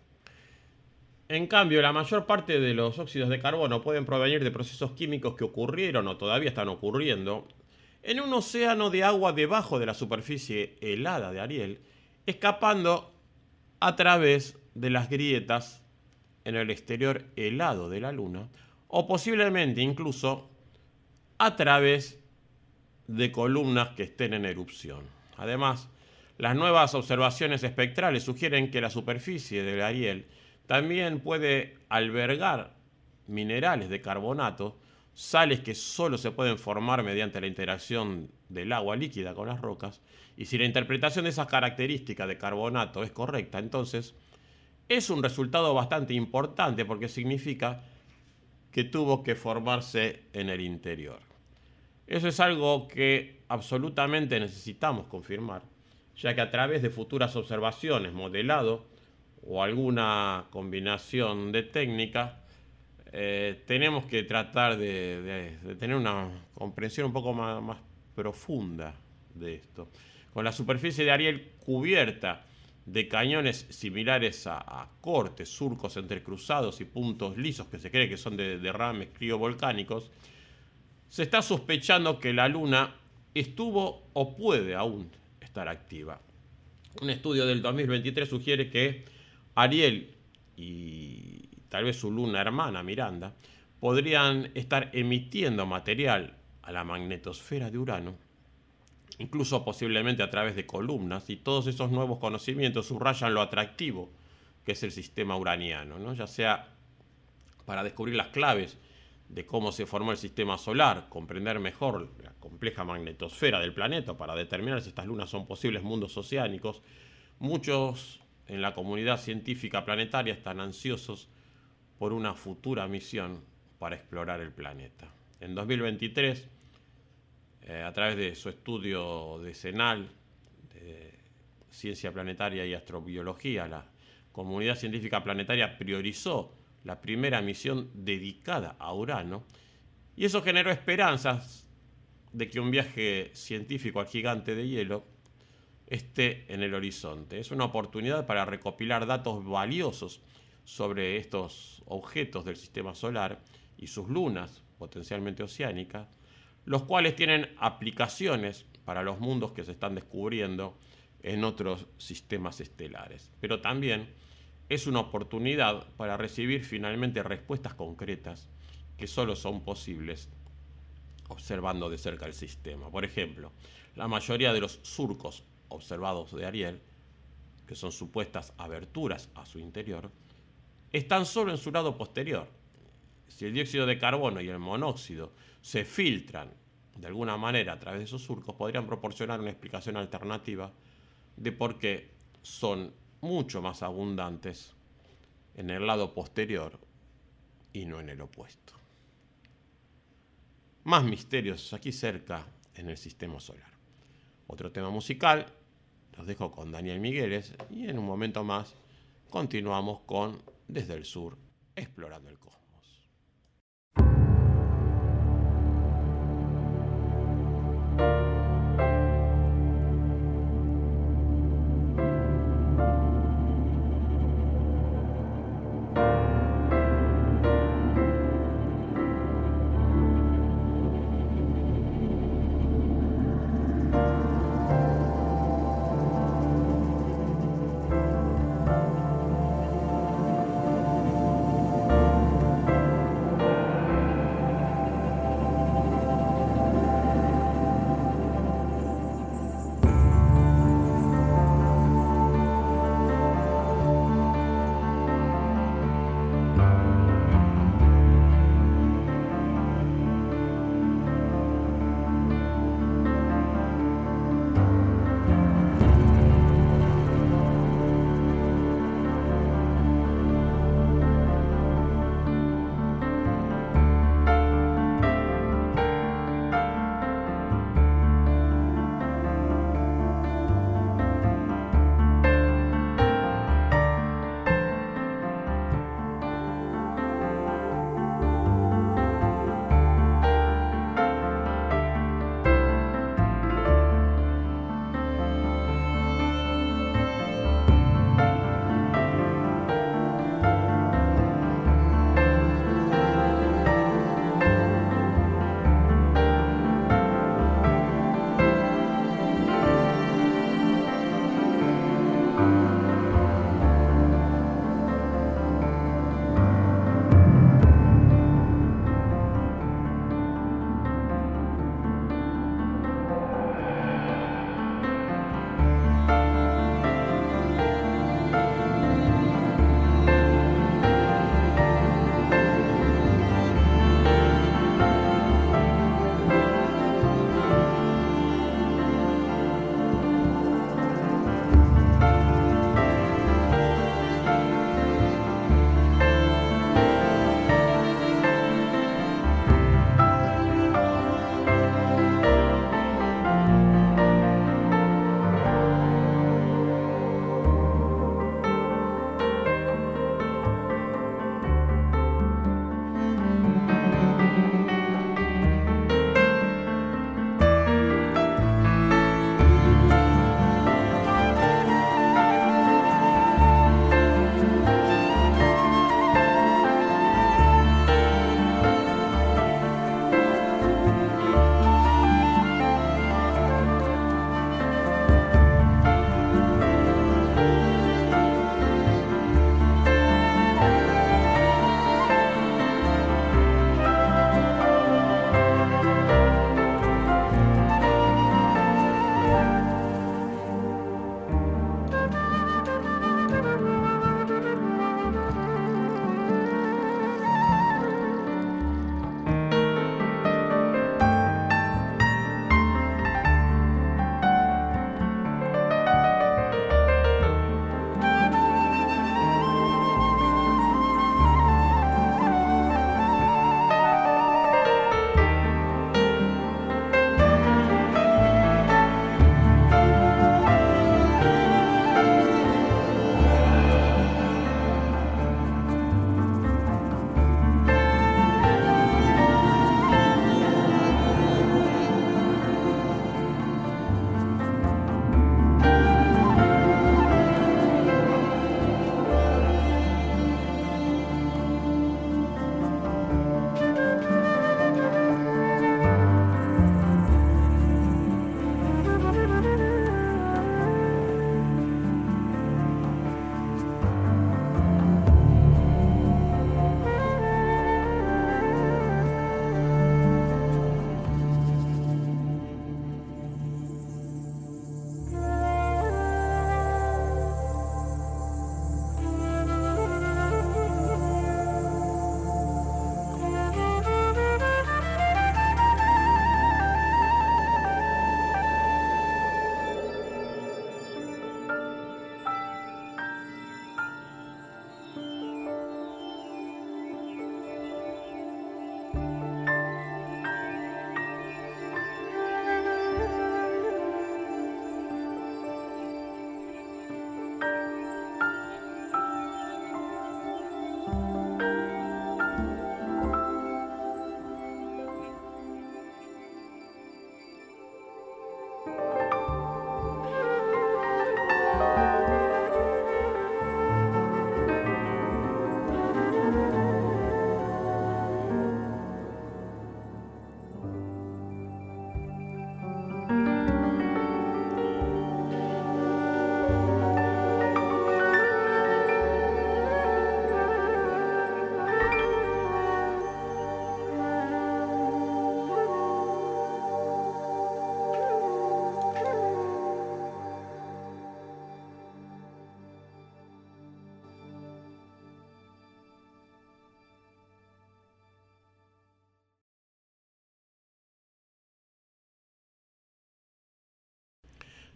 En cambio, la mayor parte de los óxidos de carbono pueden provenir de procesos químicos que ocurrieron o todavía están ocurriendo en un océano de agua debajo de la superficie helada de Ariel, escapando a través de las grietas en el exterior helado de la Luna, o posiblemente incluso a través de columnas que estén en erupción. Además, las nuevas observaciones espectrales sugieren que la superficie de Ariel también puede albergar minerales de carbonato, sales que solo se pueden formar mediante la interacción del agua líquida con las rocas, y si la interpretación de esas características de carbonato es correcta, entonces es un resultado bastante importante porque significa que tuvo que formarse en el interior. Eso es algo que absolutamente necesitamos confirmar, ya que a través de futuras observaciones, modelado o alguna combinación de técnicas, eh, tenemos que tratar de, de, de tener una comprensión un poco más, más profunda de esto. Con la superficie de Ariel cubierta de cañones similares a, a cortes, surcos entrecruzados y puntos lisos que se cree que son de derrames criovolcánicos, se está sospechando que la Luna estuvo o puede aún estar activa. Un estudio del dos mil veintitrés sugiere que Ariel y tal vez su luna hermana Miranda podrían estar emitiendo material a la magnetosfera de Urano, incluso posiblemente a través de columnas, y todos esos nuevos conocimientos subrayan lo atractivo que es el sistema uraniano, ¿no? Ya sea para descubrir las claves de cómo se formó el sistema solar, comprender mejor la compleja magnetosfera del planeta, para determinar si estas lunas son posibles mundos oceánicos. Muchos en la comunidad científica planetaria están ansiosos por una futura misión para explorar el planeta. En dos mil veintitrés, eh, a través de su estudio decenal de ciencia planetaria y astrobiología, la comunidad científica planetaria priorizó la primera misión dedicada a Urano, y eso generó esperanzas de que un viaje científico al gigante de hielo esté en el horizonte. Es una oportunidad para recopilar datos valiosos sobre estos objetos del sistema solar y sus lunas, potencialmente oceánicas, los cuales tienen aplicaciones para los mundos que se están descubriendo en otros sistemas estelares. Pero también es una oportunidad para recibir finalmente respuestas concretas que solo son posibles observando de cerca el sistema. Por ejemplo, la mayoría de los surcos observados de Ariel, que son supuestas aberturas a su interior, están solo en su lado posterior. Si el dióxido de carbono y el monóxido se filtran de alguna manera a través de esos surcos, podrían proporcionar una explicación alternativa de por qué son mucho más abundantes en el lado posterior y no en el opuesto. Más misterios aquí cerca en el sistema solar. Otro tema musical, los dejo con Daniel Migueles y en un momento más continuamos con Desde el Sur, explorando el cosmos.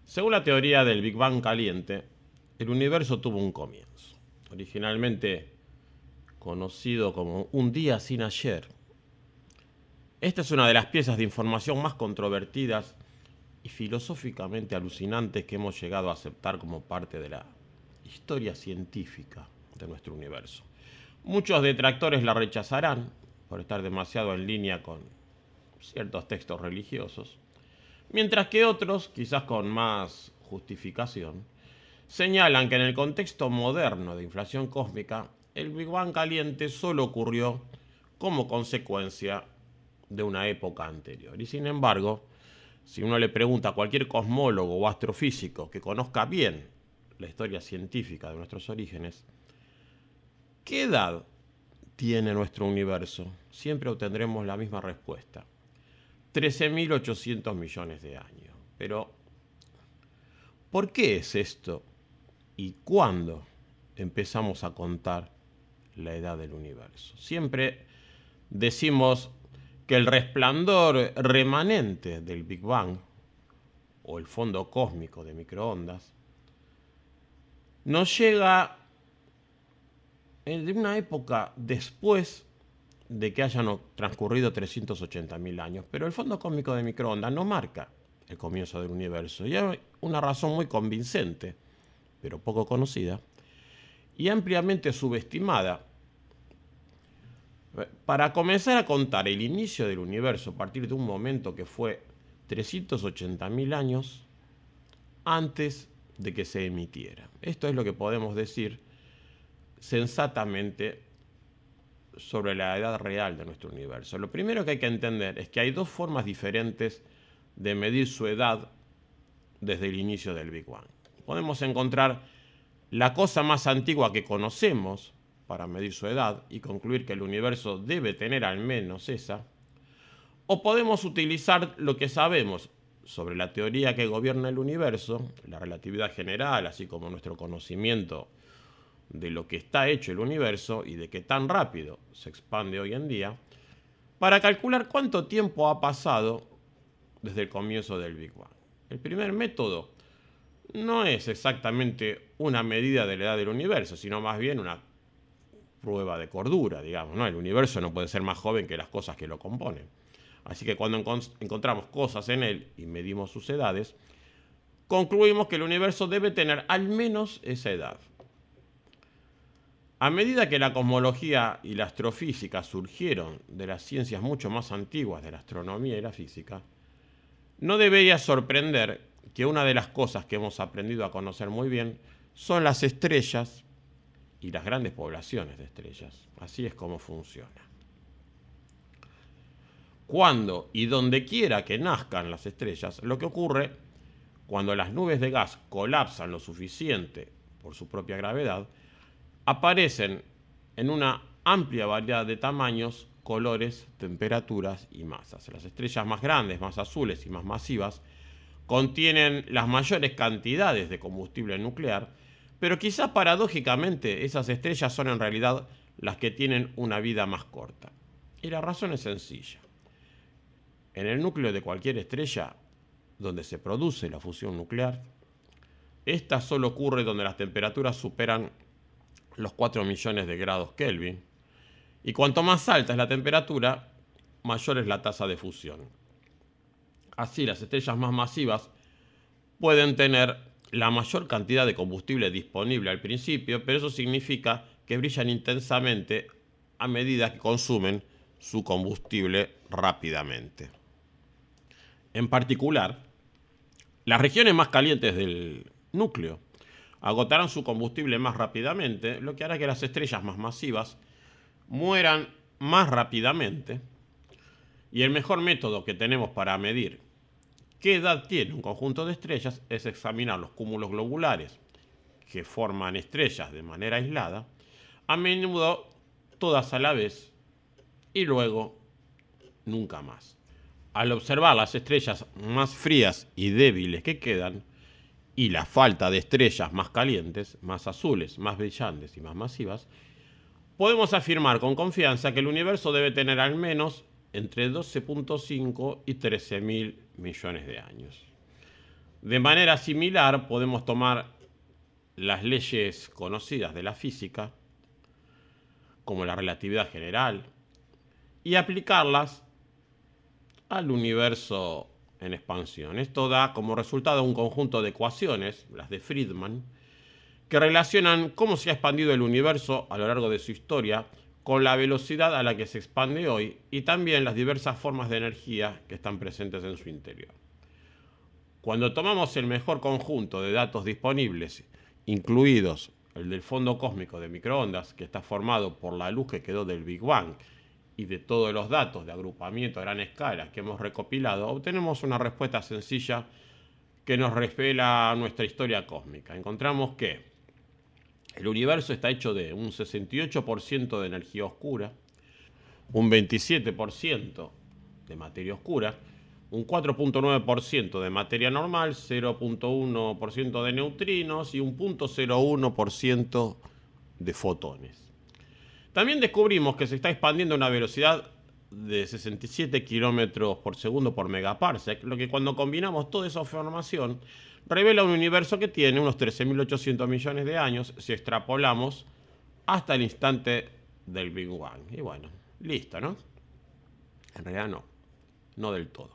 Según la teoría del Big Bang caliente, el universo tuvo un comienzo, originalmente conocido como un día sin ayer. Esta es una de las piezas de información más controvertidas y filosóficamente alucinantes que hemos llegado a aceptar como parte de la historia científica de nuestro universo. Muchos detractores la rechazarán por estar demasiado en línea con ciertos textos religiosos, mientras que otros, quizás con más justificación, señalan que en el contexto moderno de inflación cósmica, el Big Bang caliente solo ocurrió como consecuencia de una época anterior. Y sin embargo, si uno le pregunta a cualquier cosmólogo o astrofísico que conozca bien la historia científica de nuestros orígenes, ¿qué edad tiene nuestro universo? Siempre obtendremos la misma respuesta: trece mil ochocientos millones de años. Pero, ¿por qué es esto? ¿Y cuándo empezamos a contar la edad del universo? Siempre decimos que el resplandor remanente del Big Bang, o el fondo cósmico de microondas, nos llega de una época después de que hayan transcurrido trescientos ochenta mil años. Pero el fondo cósmico de microondas no marca el comienzo del universo. Y hay una razón muy convincente, pero poco conocida, y ampliamente subestimada. Para comenzar a contar el inicio del universo a partir de un momento que fue trescientos ochenta mil años antes de que se emitiera. Esto es lo que podemos decir sensatamente sobre la edad real de nuestro universo. Lo primero que hay que entender es que hay dos formas diferentes de medir su edad desde el inicio del Big Bang. Podemos encontrar la cosa más antigua que conocemos para medir su edad y concluir que el universo debe tener al menos esa, o podemos utilizar lo que sabemos sobre la teoría que gobierna el universo, la relatividad general, así como nuestro conocimiento de lo que está hecho el universo y de qué tan rápido se expande hoy en día, para calcular cuánto tiempo ha pasado desde el comienzo del Big Bang. El primer método no es exactamente una medida de la edad del universo, sino más bien una prueba de cordura, digamos, ¿no? El universo no puede ser más joven que las cosas que lo componen. Así que cuando encont- encontramos cosas en él y medimos sus edades, concluimos que el universo debe tener al menos esa edad. A medida que la cosmología y la astrofísica surgieron de las ciencias mucho más antiguas de la astronomía y la física, no debería sorprender que una de las cosas que hemos aprendido a conocer muy bien son las estrellas y las grandes poblaciones de estrellas. Así es como funciona. Cuando y donde quiera que nazcan las estrellas, lo que ocurre cuando las nubes de gas colapsan lo suficiente por su propia gravedad, aparecen en una amplia variedad de tamaños, colores, temperaturas y masas. Las estrellas más grandes, más azules y más masivas contienen las mayores cantidades de combustible nuclear, pero quizás paradójicamente esas estrellas son en realidad las que tienen una vida más corta. Y la razón es sencilla. En el núcleo de cualquier estrella, donde se produce la fusión nuclear, esta solo ocurre donde las temperaturas superan los cuatro millones de grados Kelvin, y cuanto más alta es la temperatura, mayor es la tasa de fusión. Así, las estrellas más masivas pueden tener la mayor cantidad de combustible disponible al principio, pero eso significa que brillan intensamente a medida que consumen su combustible rápidamente. En particular, las regiones más calientes del núcleo agotarán su combustible más rápidamente, lo que hará que las estrellas más masivas mueran más rápidamente. Y el mejor método que tenemos para medir qué edad tiene un conjunto de estrellas es examinar los cúmulos globulares que forman estrellas de manera aislada, a menudo todas a la vez, y luego nunca más. Al observar las estrellas más frías y débiles que quedan, y la falta de estrellas más calientes, más azules, más brillantes y más masivas, podemos afirmar con confianza que el universo debe tener al menos entre doce punto cinco y trece mil millones de años. De manera similar, podemos tomar las leyes conocidas de la física, como la relatividad general, y aplicarlas al universo en expansión. Esto da como resultado un conjunto de ecuaciones, las de Friedman, que relacionan cómo se ha expandido el universo a lo largo de su historia con la velocidad a la que se expande hoy y también las diversas formas de energía que están presentes en su interior. Cuando tomamos el mejor conjunto de datos disponibles, incluidos el del fondo cósmico de microondas, que está formado por la luz que quedó del Big Bang, y de todos los datos de agrupamiento a gran escala que hemos recopilado, obtenemos una respuesta sencilla que nos revela nuestra historia cósmica. Encontramos que el universo está hecho de un sesenta y ocho por ciento de energía oscura, un veintisiete por ciento de materia oscura, un cuatro punto nueve por ciento de materia normal, cero punto uno por ciento de neutrinos y un punto cero uno por ciento de fotones. También descubrimos que se está expandiendo a una velocidad de sesenta y siete kilómetros por segundo por megaparsec, lo que cuando combinamos toda esa información revela un universo que tiene unos trece mil ochocientos millones de años si extrapolamos hasta el instante del Big Bang. Y bueno, listo, ¿no? En realidad no, no del todo.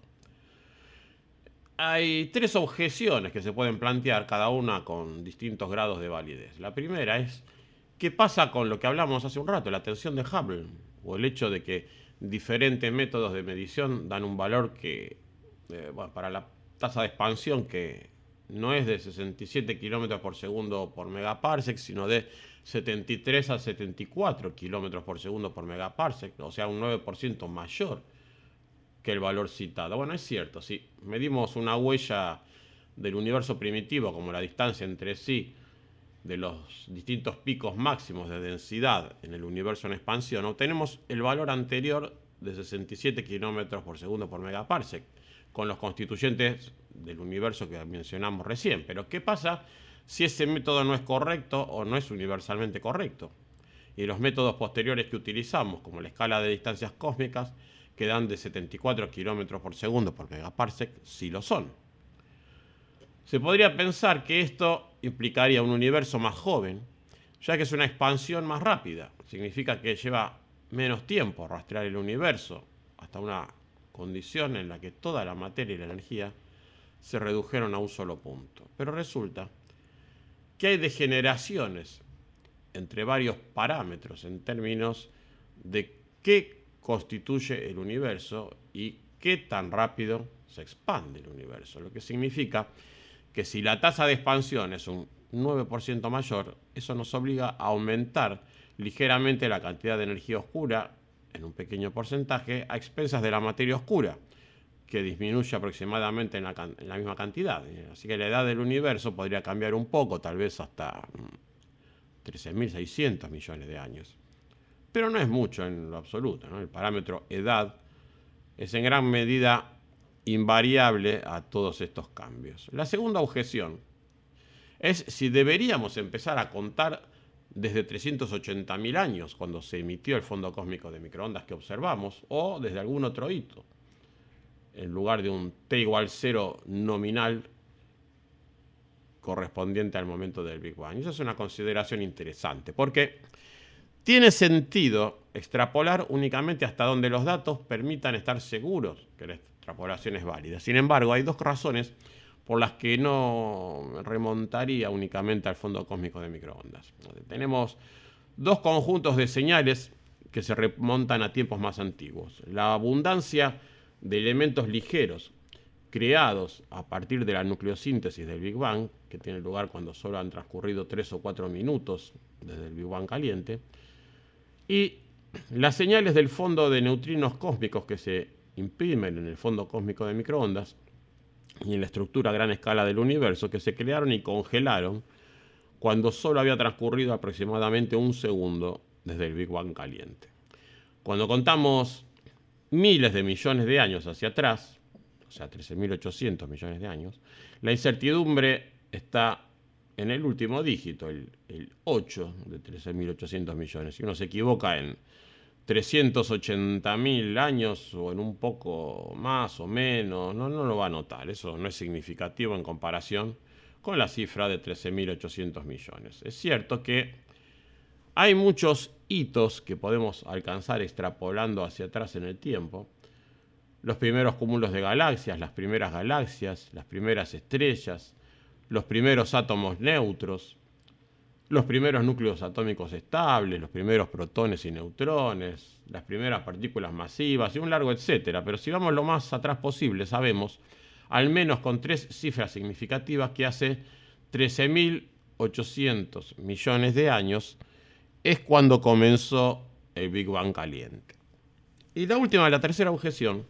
Hay tres objeciones que se pueden plantear, cada una con distintos grados de validez. La primera es: ¿qué pasa con lo que hablamos hace un rato, la tensión de Hubble? O el hecho de que diferentes métodos de medición dan un valor que, eh, bueno, para la tasa de expansión, que no es de sesenta y siete kilómetros por segundo por megaparsec, sino de setenta y tres a setenta y cuatro kilómetros por segundo por megaparsec, o sea, un nueve por ciento mayor que el valor citado. Bueno, es cierto, si medimos una huella del universo primitivo, como la distancia entre sí de los distintos picos máximos de densidad en el universo en expansión, obtenemos el valor anterior de sesenta y siete kilómetros por segundo por megaparsec, con los constituyentes del universo que mencionamos recién. Pero ¿qué pasa si ese método no es correcto o no es universalmente correcto? Y los métodos posteriores que utilizamos, como la escala de distancias cósmicas, que dan de setenta y cuatro kilómetros por segundo por megaparsec, sí lo son. Se podría pensar que esto implicaría un universo más joven, ya que es una expansión más rápida. Significa que lleva menos tiempo rastrear el universo hasta una condición en la que toda la materia y la energía se redujeron a un solo punto. Pero resulta que hay degeneraciones entre varios parámetros en términos de qué constituye el universo y qué tan rápido se expande el universo. Lo que significa que si la tasa de expansión es un nueve por ciento mayor, eso nos obliga a aumentar ligeramente la cantidad de energía oscura en un pequeño porcentaje a expensas de la materia oscura, que disminuye aproximadamente en la, en la misma cantidad. Así que la edad del universo podría cambiar un poco, tal vez hasta trece mil seiscientos millones de años. Pero no es mucho en lo absoluto, ¿no? El parámetro edad es en gran medida invariable a todos estos cambios. La segunda objeción es si deberíamos empezar a contar desde trescientos ochenta mil años, cuando se emitió el fondo cósmico de microondas que observamos, o desde algún otro hito, en lugar de un t igual cero nominal correspondiente al momento del Big Bang. Y eso es una consideración interesante, porque tiene sentido extrapolar únicamente hasta donde los datos permitan estar seguros que la extrapolación es válida. Sin embargo, hay dos razones por las que no remontaría únicamente al fondo cósmico de microondas. Tenemos dos conjuntos de señales que se remontan a tiempos más antiguos. La abundancia de elementos ligeros creados a partir de la nucleosíntesis del Big Bang, que tiene lugar cuando solo han transcurrido tres o cuatro minutos desde el Big Bang caliente, y las señales del fondo de neutrinos cósmicos que se imprimen en el fondo cósmico de microondas y en la estructura a gran escala del universo, que se crearon y congelaron cuando solo había transcurrido aproximadamente un segundo desde el Big Bang caliente. Cuando contamos miles de millones de años hacia atrás, o sea, trece mil ochocientos millones de años, la incertidumbre está en el último dígito, el, el ocho de trece mil ochocientos millones. Si uno se equivoca en trescientos ochenta mil años o en un poco más o menos, no, no lo va a notar. Eso no es significativo en comparación con la cifra de trece mil ochocientos millones. Es cierto que hay muchos hitos que podemos alcanzar extrapolando hacia atrás en el tiempo. Los primeros cúmulos de galaxias, las primeras galaxias, las primeras estrellas, los primeros átomos neutros, los primeros núcleos atómicos estables, los primeros protones y neutrones, las primeras partículas masivas y un largo etcétera. Pero si vamos lo más atrás posible, sabemos, al menos con tres cifras significativas, que hace trece mil ochocientos millones de años es cuando comenzó el Big Bang caliente. Y la última, la tercera objeción,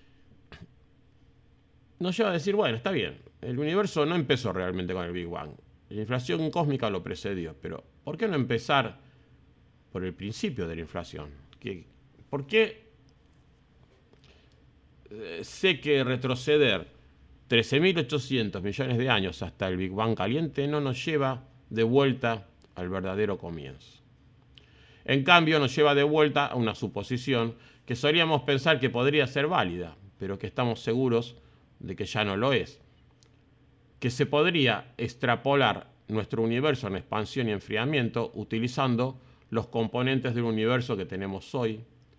nos lleva a decir, bueno, está bien, el universo no empezó realmente con el Big Bang. La inflación cósmica lo precedió, pero ¿por qué no empezar por el principio de la inflación? ¿Por qué sé que retroceder trece mil ochocientos millones de años hasta el Big Bang caliente no nos lleva de vuelta al verdadero comienzo? En cambio, nos lleva de vuelta a una suposición que solíamos pensar que podría ser válida, pero que estamos seguros de que ya no lo es. Que se podría extrapolar nuestro universo en expansión y enfriamiento utilizando los componentes del universo que tenemos hoy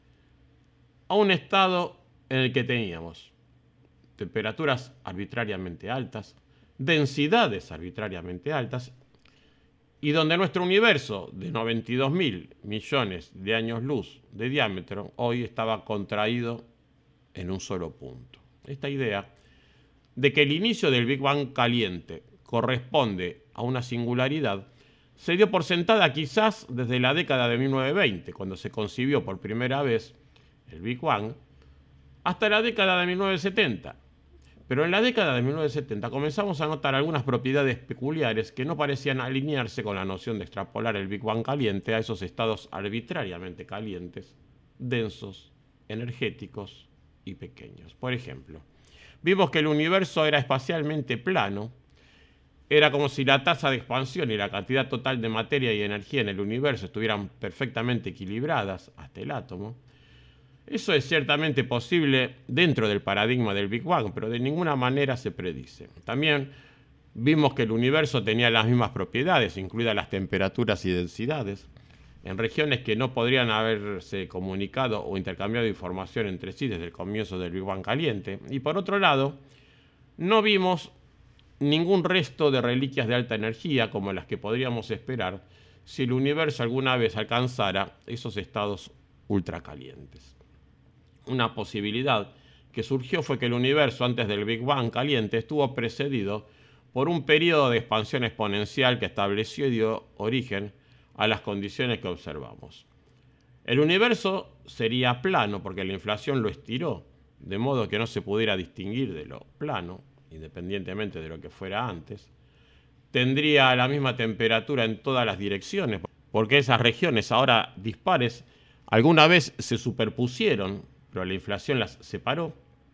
a un estado en el que teníamos temperaturas arbitrariamente altas, densidades arbitrariamente altas, y donde nuestro universo de noventa y dos mil millones de años luz de diámetro hoy estaba contraído en un solo punto. Esta idea de que el inicio del Big Bang caliente corresponde a una singularidad se dio por sentada quizás desde la década de mil novecientos veinte, cuando se concibió por primera vez el Big Bang, hasta la década de mil novecientos setenta. Pero en la década de mil novecientos setenta comenzamos a notar algunas propiedades peculiares que no parecían alinearse con la noción de extrapolar el Big Bang caliente a esos estados arbitrariamente calientes, densos, energéticos y pequeños. Por ejemplo, vimos que el universo era espacialmente plano, era como si la tasa de expansión y la cantidad total de materia y energía en el universo estuvieran perfectamente equilibradas hasta el átomo. Eso es ciertamente posible dentro del paradigma del Big Bang, pero de ninguna manera se predice. También vimos que el universo tenía las mismas propiedades, incluidas las temperaturas y densidades, en regiones que no podrían haberse comunicado o intercambiado información entre sí desde el comienzo del Big Bang caliente. Y por otro lado, no vimos ningún resto de reliquias de alta energía como las que podríamos esperar si el universo alguna vez alcanzara esos estados ultracalientes. Una posibilidad que surgió fue que el universo antes del Big Bang caliente estuvo precedido por un periodo de expansión exponencial que estableció y dio origen a las condiciones que observamos. El universo sería plano porque la inflación lo estiró, de modo que no se pudiera distinguir de lo plano, independientemente de lo que fuera antes. Tendría la misma temperatura en todas las direcciones, porque esas regiones ahora dispares alguna vez se superpusieron, pero la inflación las separó.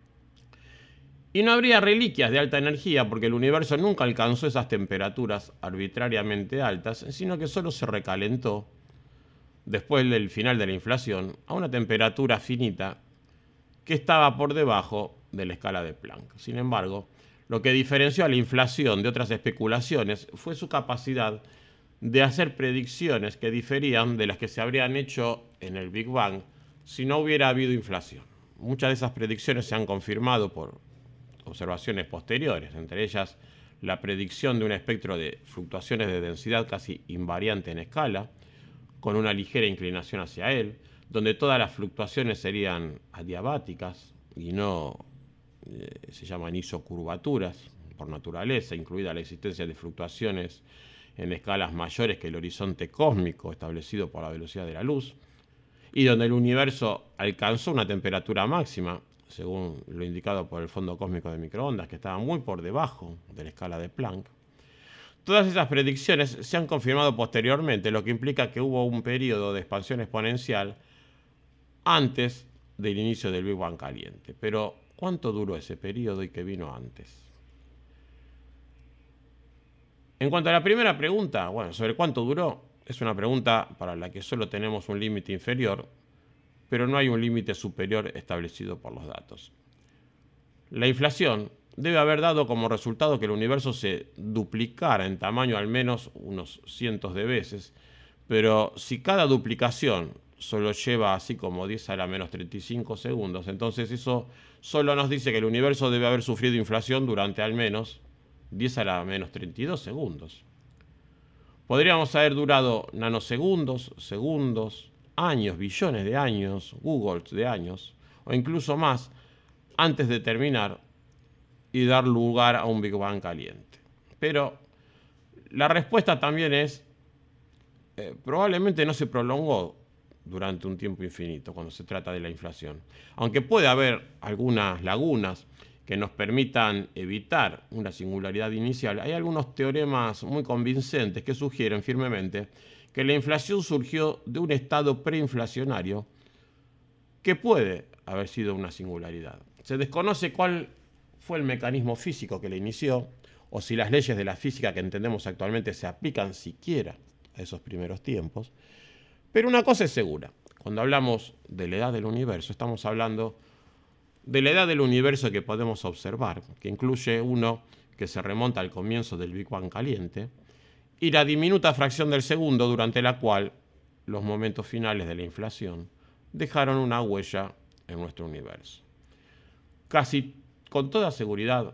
Y no habría reliquias de alta energía porque el universo nunca alcanzó esas temperaturas arbitrariamente altas, sino que solo se recalentó después del final de la inflación a una temperatura finita que estaba por debajo de la escala de Planck. Sin embargo, lo que diferenció a la inflación de otras especulaciones fue su capacidad de hacer predicciones que diferían de las que se habrían hecho en el Big Bang si no hubiera habido inflación. Muchas de esas predicciones se han confirmado por observaciones posteriores, entre ellas la predicción de un espectro de fluctuaciones de densidad casi invariante en escala, con una ligera inclinación hacia él, donde todas las fluctuaciones serían adiabáticas y no eh, se llaman isocurvaturas por naturaleza, incluida la existencia de fluctuaciones en escalas mayores que el horizonte cósmico establecido por la velocidad de la luz, y donde el universo alcanzó una temperatura máxima, según lo indicado por el fondo cósmico de microondas, que estaba muy por debajo de la escala de Planck. Todas esas predicciones se han confirmado posteriormente, lo que implica que hubo un periodo de expansión exponencial antes del inicio del Big Bang caliente. Pero, ¿cuánto duró ese periodo y qué vino antes? En cuanto a la primera pregunta, bueno, sobre cuánto duró, es una pregunta para la que solo tenemos un límite inferior, pero no hay un límite superior establecido por los datos. La inflación debe haber dado como resultado que el universo se duplicara en tamaño al menos unos cientos de veces, pero si cada duplicación solo lleva así como diez a la menos treinta y cinco segundos, entonces eso solo nos dice que el universo debe haber sufrido inflación durante al menos diez a la menos treinta y dos segundos. Podríamos haber durado nanosegundos, segundos, años, billones de años, googles de años, o incluso más, antes de terminar y dar lugar a un Big Bang caliente. Pero la respuesta también es, eh, probablemente no se prolongó durante un tiempo infinito cuando se trata de la inflación. Aunque puede haber algunas lagunas que nos permitan evitar una singularidad inicial, hay algunos teoremas muy convincentes que sugieren firmemente que la inflación surgió de un estado preinflacionario que puede haber sido una singularidad. Se desconoce cuál fue el mecanismo físico que la inició, o si las leyes de la física que entendemos actualmente se aplican siquiera a esos primeros tiempos. Pero una cosa es segura, cuando hablamos de la edad del universo, estamos hablando de la edad del universo que podemos observar, que incluye uno que se remonta al comienzo del Big Bang caliente, y la diminuta fracción del segundo durante la cual los momentos finales de la inflación dejaron una huella en nuestro universo. Casi con toda seguridad,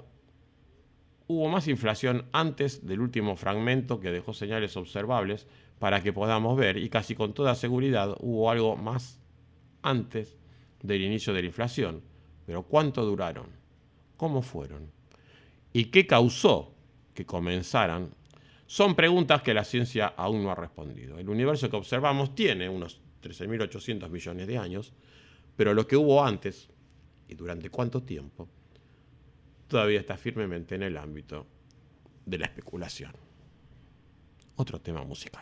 hubo más inflación antes del último fragmento que dejó señales observables para que podamos ver, y casi con toda seguridad hubo algo más antes del inicio de la inflación. Pero ¿cuánto duraron? ¿Cómo fueron? ¿Y qué causó que comenzaran? Son preguntas que la ciencia aún no ha respondido. El universo que observamos tiene unos trece mil ochocientos millones de años, pero lo que hubo antes, y durante cuánto tiempo, todavía está firmemente en el ámbito de la especulación. Otro tema musical.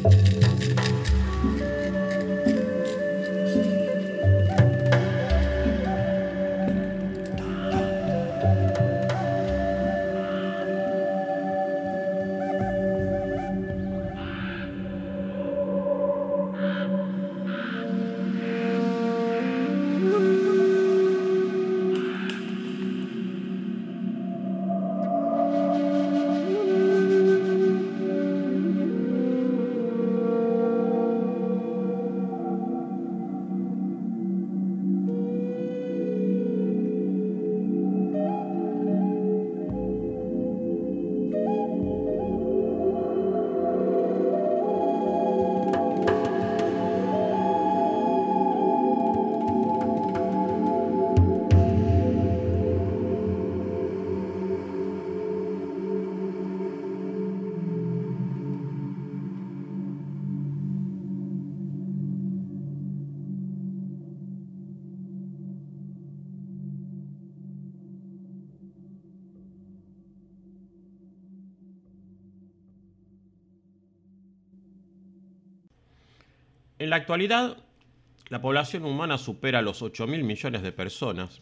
En la actualidad, la población humana supera los ocho mil millones de personas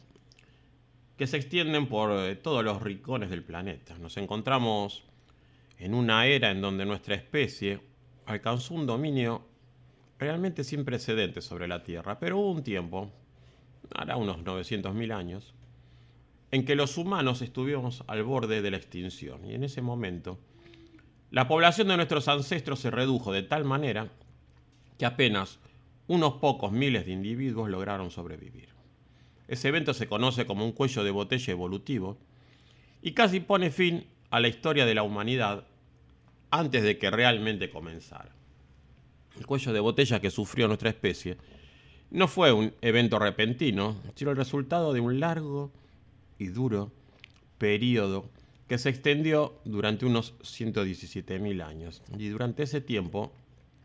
que se extienden por eh, todos los rincones del planeta. Nos encontramos en una era en donde nuestra especie alcanzó un dominio realmente sin precedentes sobre la Tierra, pero hubo un tiempo, hará unos novecientos mil años, en que los humanos estuvimos al borde de la extinción. Y en ese momento, la población de nuestros ancestros se redujo de tal manera que apenas unos pocos miles de individuos lograron sobrevivir. Ese evento se conoce como un cuello de botella evolutivo y casi pone fin a la historia de la humanidad antes de que realmente comenzara. El cuello de botella que sufrió nuestra especie no fue un evento repentino, sino el resultado de un largo y duro periodo que se extendió durante unos ciento diecisiete mil años. Y durante ese tiempo,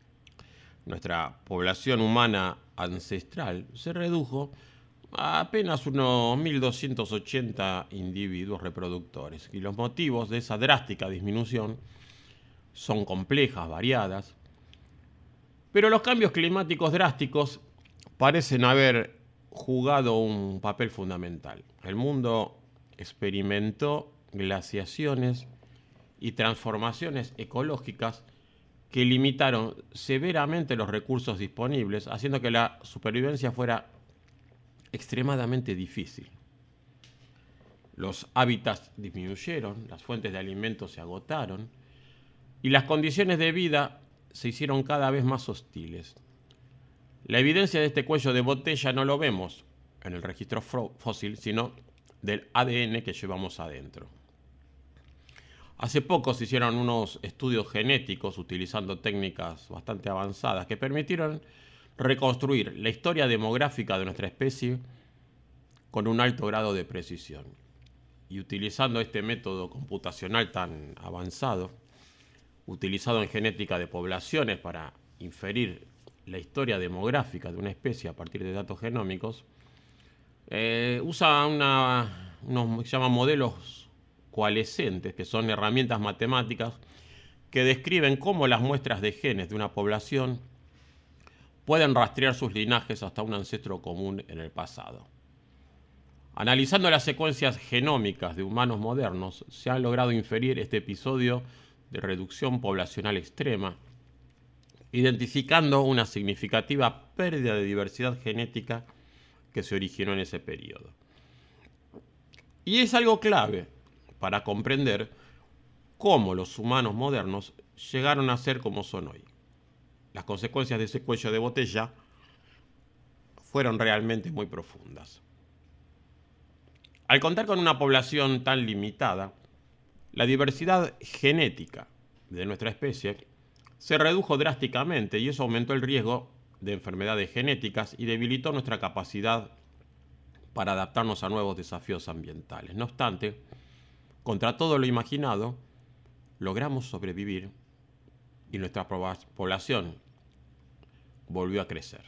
nuestra población humana ancestral se redujo a apenas unos mil doscientos ochenta individuos reproductores. Y los motivos de esa drástica disminución son complejas, variadas, pero los cambios climáticos drásticos parecen haber jugado un papel fundamental. El mundo experimentó glaciaciones y transformaciones ecológicas que limitaron severamente los recursos disponibles, haciendo que la supervivencia fuera extremadamente difícil. Los hábitats disminuyeron, las fuentes de alimentos se agotaron y las condiciones de vida se hicieron cada vez más hostiles. La evidencia de este cuello de botella no lo vemos en el registro fósil, sino del A D N que llevamos adentro. Hace poco se hicieron unos estudios genéticos utilizando técnicas bastante avanzadas que permitieron reconstruir la historia demográfica de nuestra especie con un alto grado de precisión. Y utilizando este método computacional tan avanzado, utilizado en genética de poblaciones para inferir la historia demográfica de una especie a partir de datos genómicos, eh, usa una, unos que se llaman modelos coalescentes, que son herramientas matemáticas que describen cómo las muestras de genes de una población pueden rastrear sus linajes hasta un ancestro común en el pasado. Analizando las secuencias genómicas de humanos modernos, se ha logrado inferir este episodio de reducción poblacional extrema, identificando una significativa pérdida de diversidad genética que se originó en ese periodo. Y es algo clave para comprender cómo los humanos modernos llegaron a ser como son hoy. Las consecuencias de ese cuello de botella fueron realmente muy profundas. Al contar con una población tan limitada, la diversidad genética de nuestra especie se redujo drásticamente y eso aumentó el riesgo de enfermedades genéticas y debilitó nuestra capacidad para adaptarnos a nuevos desafíos ambientales. No obstante, contra todo lo imaginado, logramos sobrevivir y nuestra población volvió a crecer.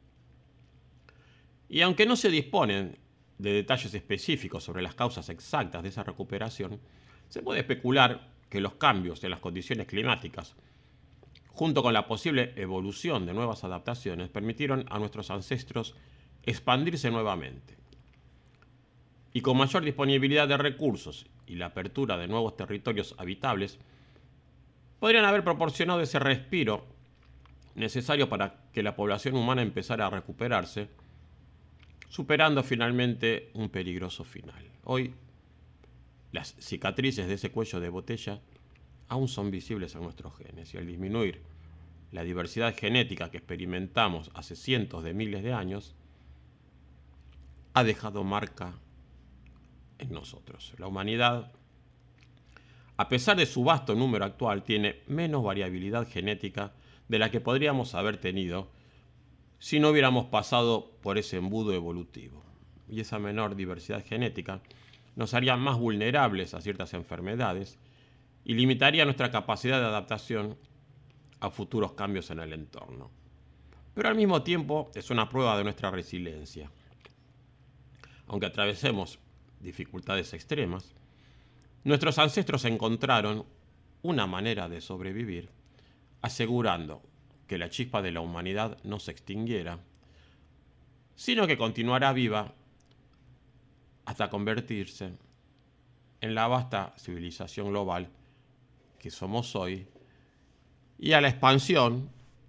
Y aunque no se disponen de detalles específicos sobre las causas exactas de esa recuperación, se puede especular que los cambios en las condiciones climáticas, junto con la posible evolución de nuevas adaptaciones, permitieron a nuestros ancestros expandirse nuevamente. Y con mayor disponibilidad de recursos y la apertura de nuevos territorios habitables, podrían haber proporcionado ese respiro necesario para que la población humana empezara a recuperarse, superando finalmente un peligroso final. Hoy, las cicatrices de ese cuello de botella aún son visibles en nuestros genes, y al disminuir la diversidad genética que experimentamos hace cientos de miles de años, ha dejado marca en nosotros. La humanidad, a pesar de su vasto número actual, tiene menos variabilidad genética de la que podríamos haber tenido si no hubiéramos pasado por ese embudo evolutivo. Y esa menor diversidad genética nos haría más vulnerables a ciertas enfermedades y limitaría nuestra capacidad de adaptación a futuros cambios en el entorno. Pero al mismo tiempo es una prueba de nuestra resiliencia. Aunque atravesemos dificultades extremas, nuestros ancestros encontraron una manera de sobrevivir, asegurando que la chispa de la humanidad no se extinguiera, sino que continuará viva hasta convertirse en la vasta civilización global que somos hoy, y a la expansión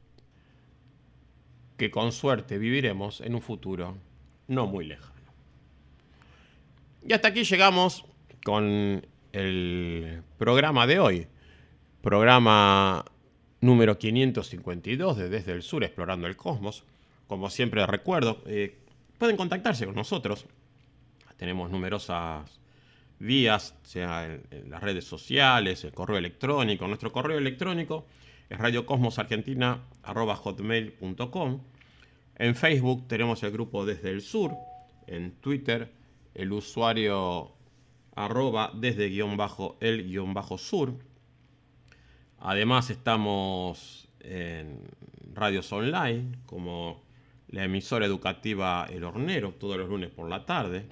que con suerte viviremos en un futuro no muy lejano. Y hasta aquí llegamos con el programa de hoy, programa número quinientos cincuenta y dos de Desde el Sur Explorando el Cosmos. Como siempre recuerdo, eh, pueden contactarse con nosotros. Tenemos numerosas vías, sea en, en las redes sociales, el correo electrónico. Nuestro correo electrónico es radiocosmosargentina arroba hotmail punto com. En Facebook tenemos el grupo Desde el Sur. En Twitter el usuario arroba desde guión bajo el guión bajo sur. Además estamos en radios online como la emisora educativa El Hornero todos los lunes por la tarde.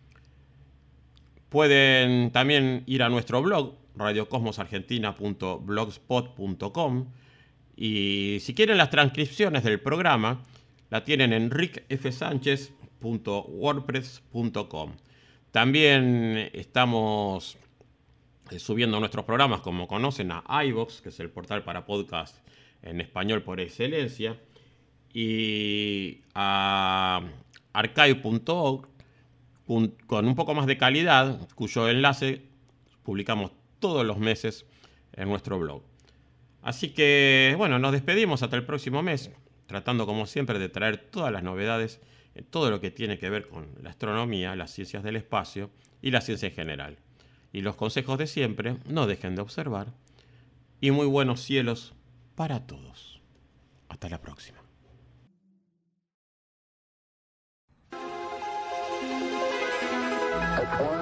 Pueden también ir a nuestro blog radiocosmosargentina punto blogspot punto com, y si quieren las transcripciones del programa la tienen en rick f sánchez punto wordpress punto com. También estamos subiendo nuestros programas, como conocen, a iVoox, que es el portal para podcast en español por excelencia, y a archive punto org, con un poco más de calidad, cuyo enlace publicamos todos los meses en nuestro blog. Así que, bueno, nos despedimos hasta el próximo mes, tratando como siempre de traer todas las novedades en todo lo que tiene que ver con la astronomía, las ciencias del espacio y la ciencia en general. Y los consejos de siempre, no dejen de observar. Y muy buenos cielos para todos. Hasta la próxima. That's one.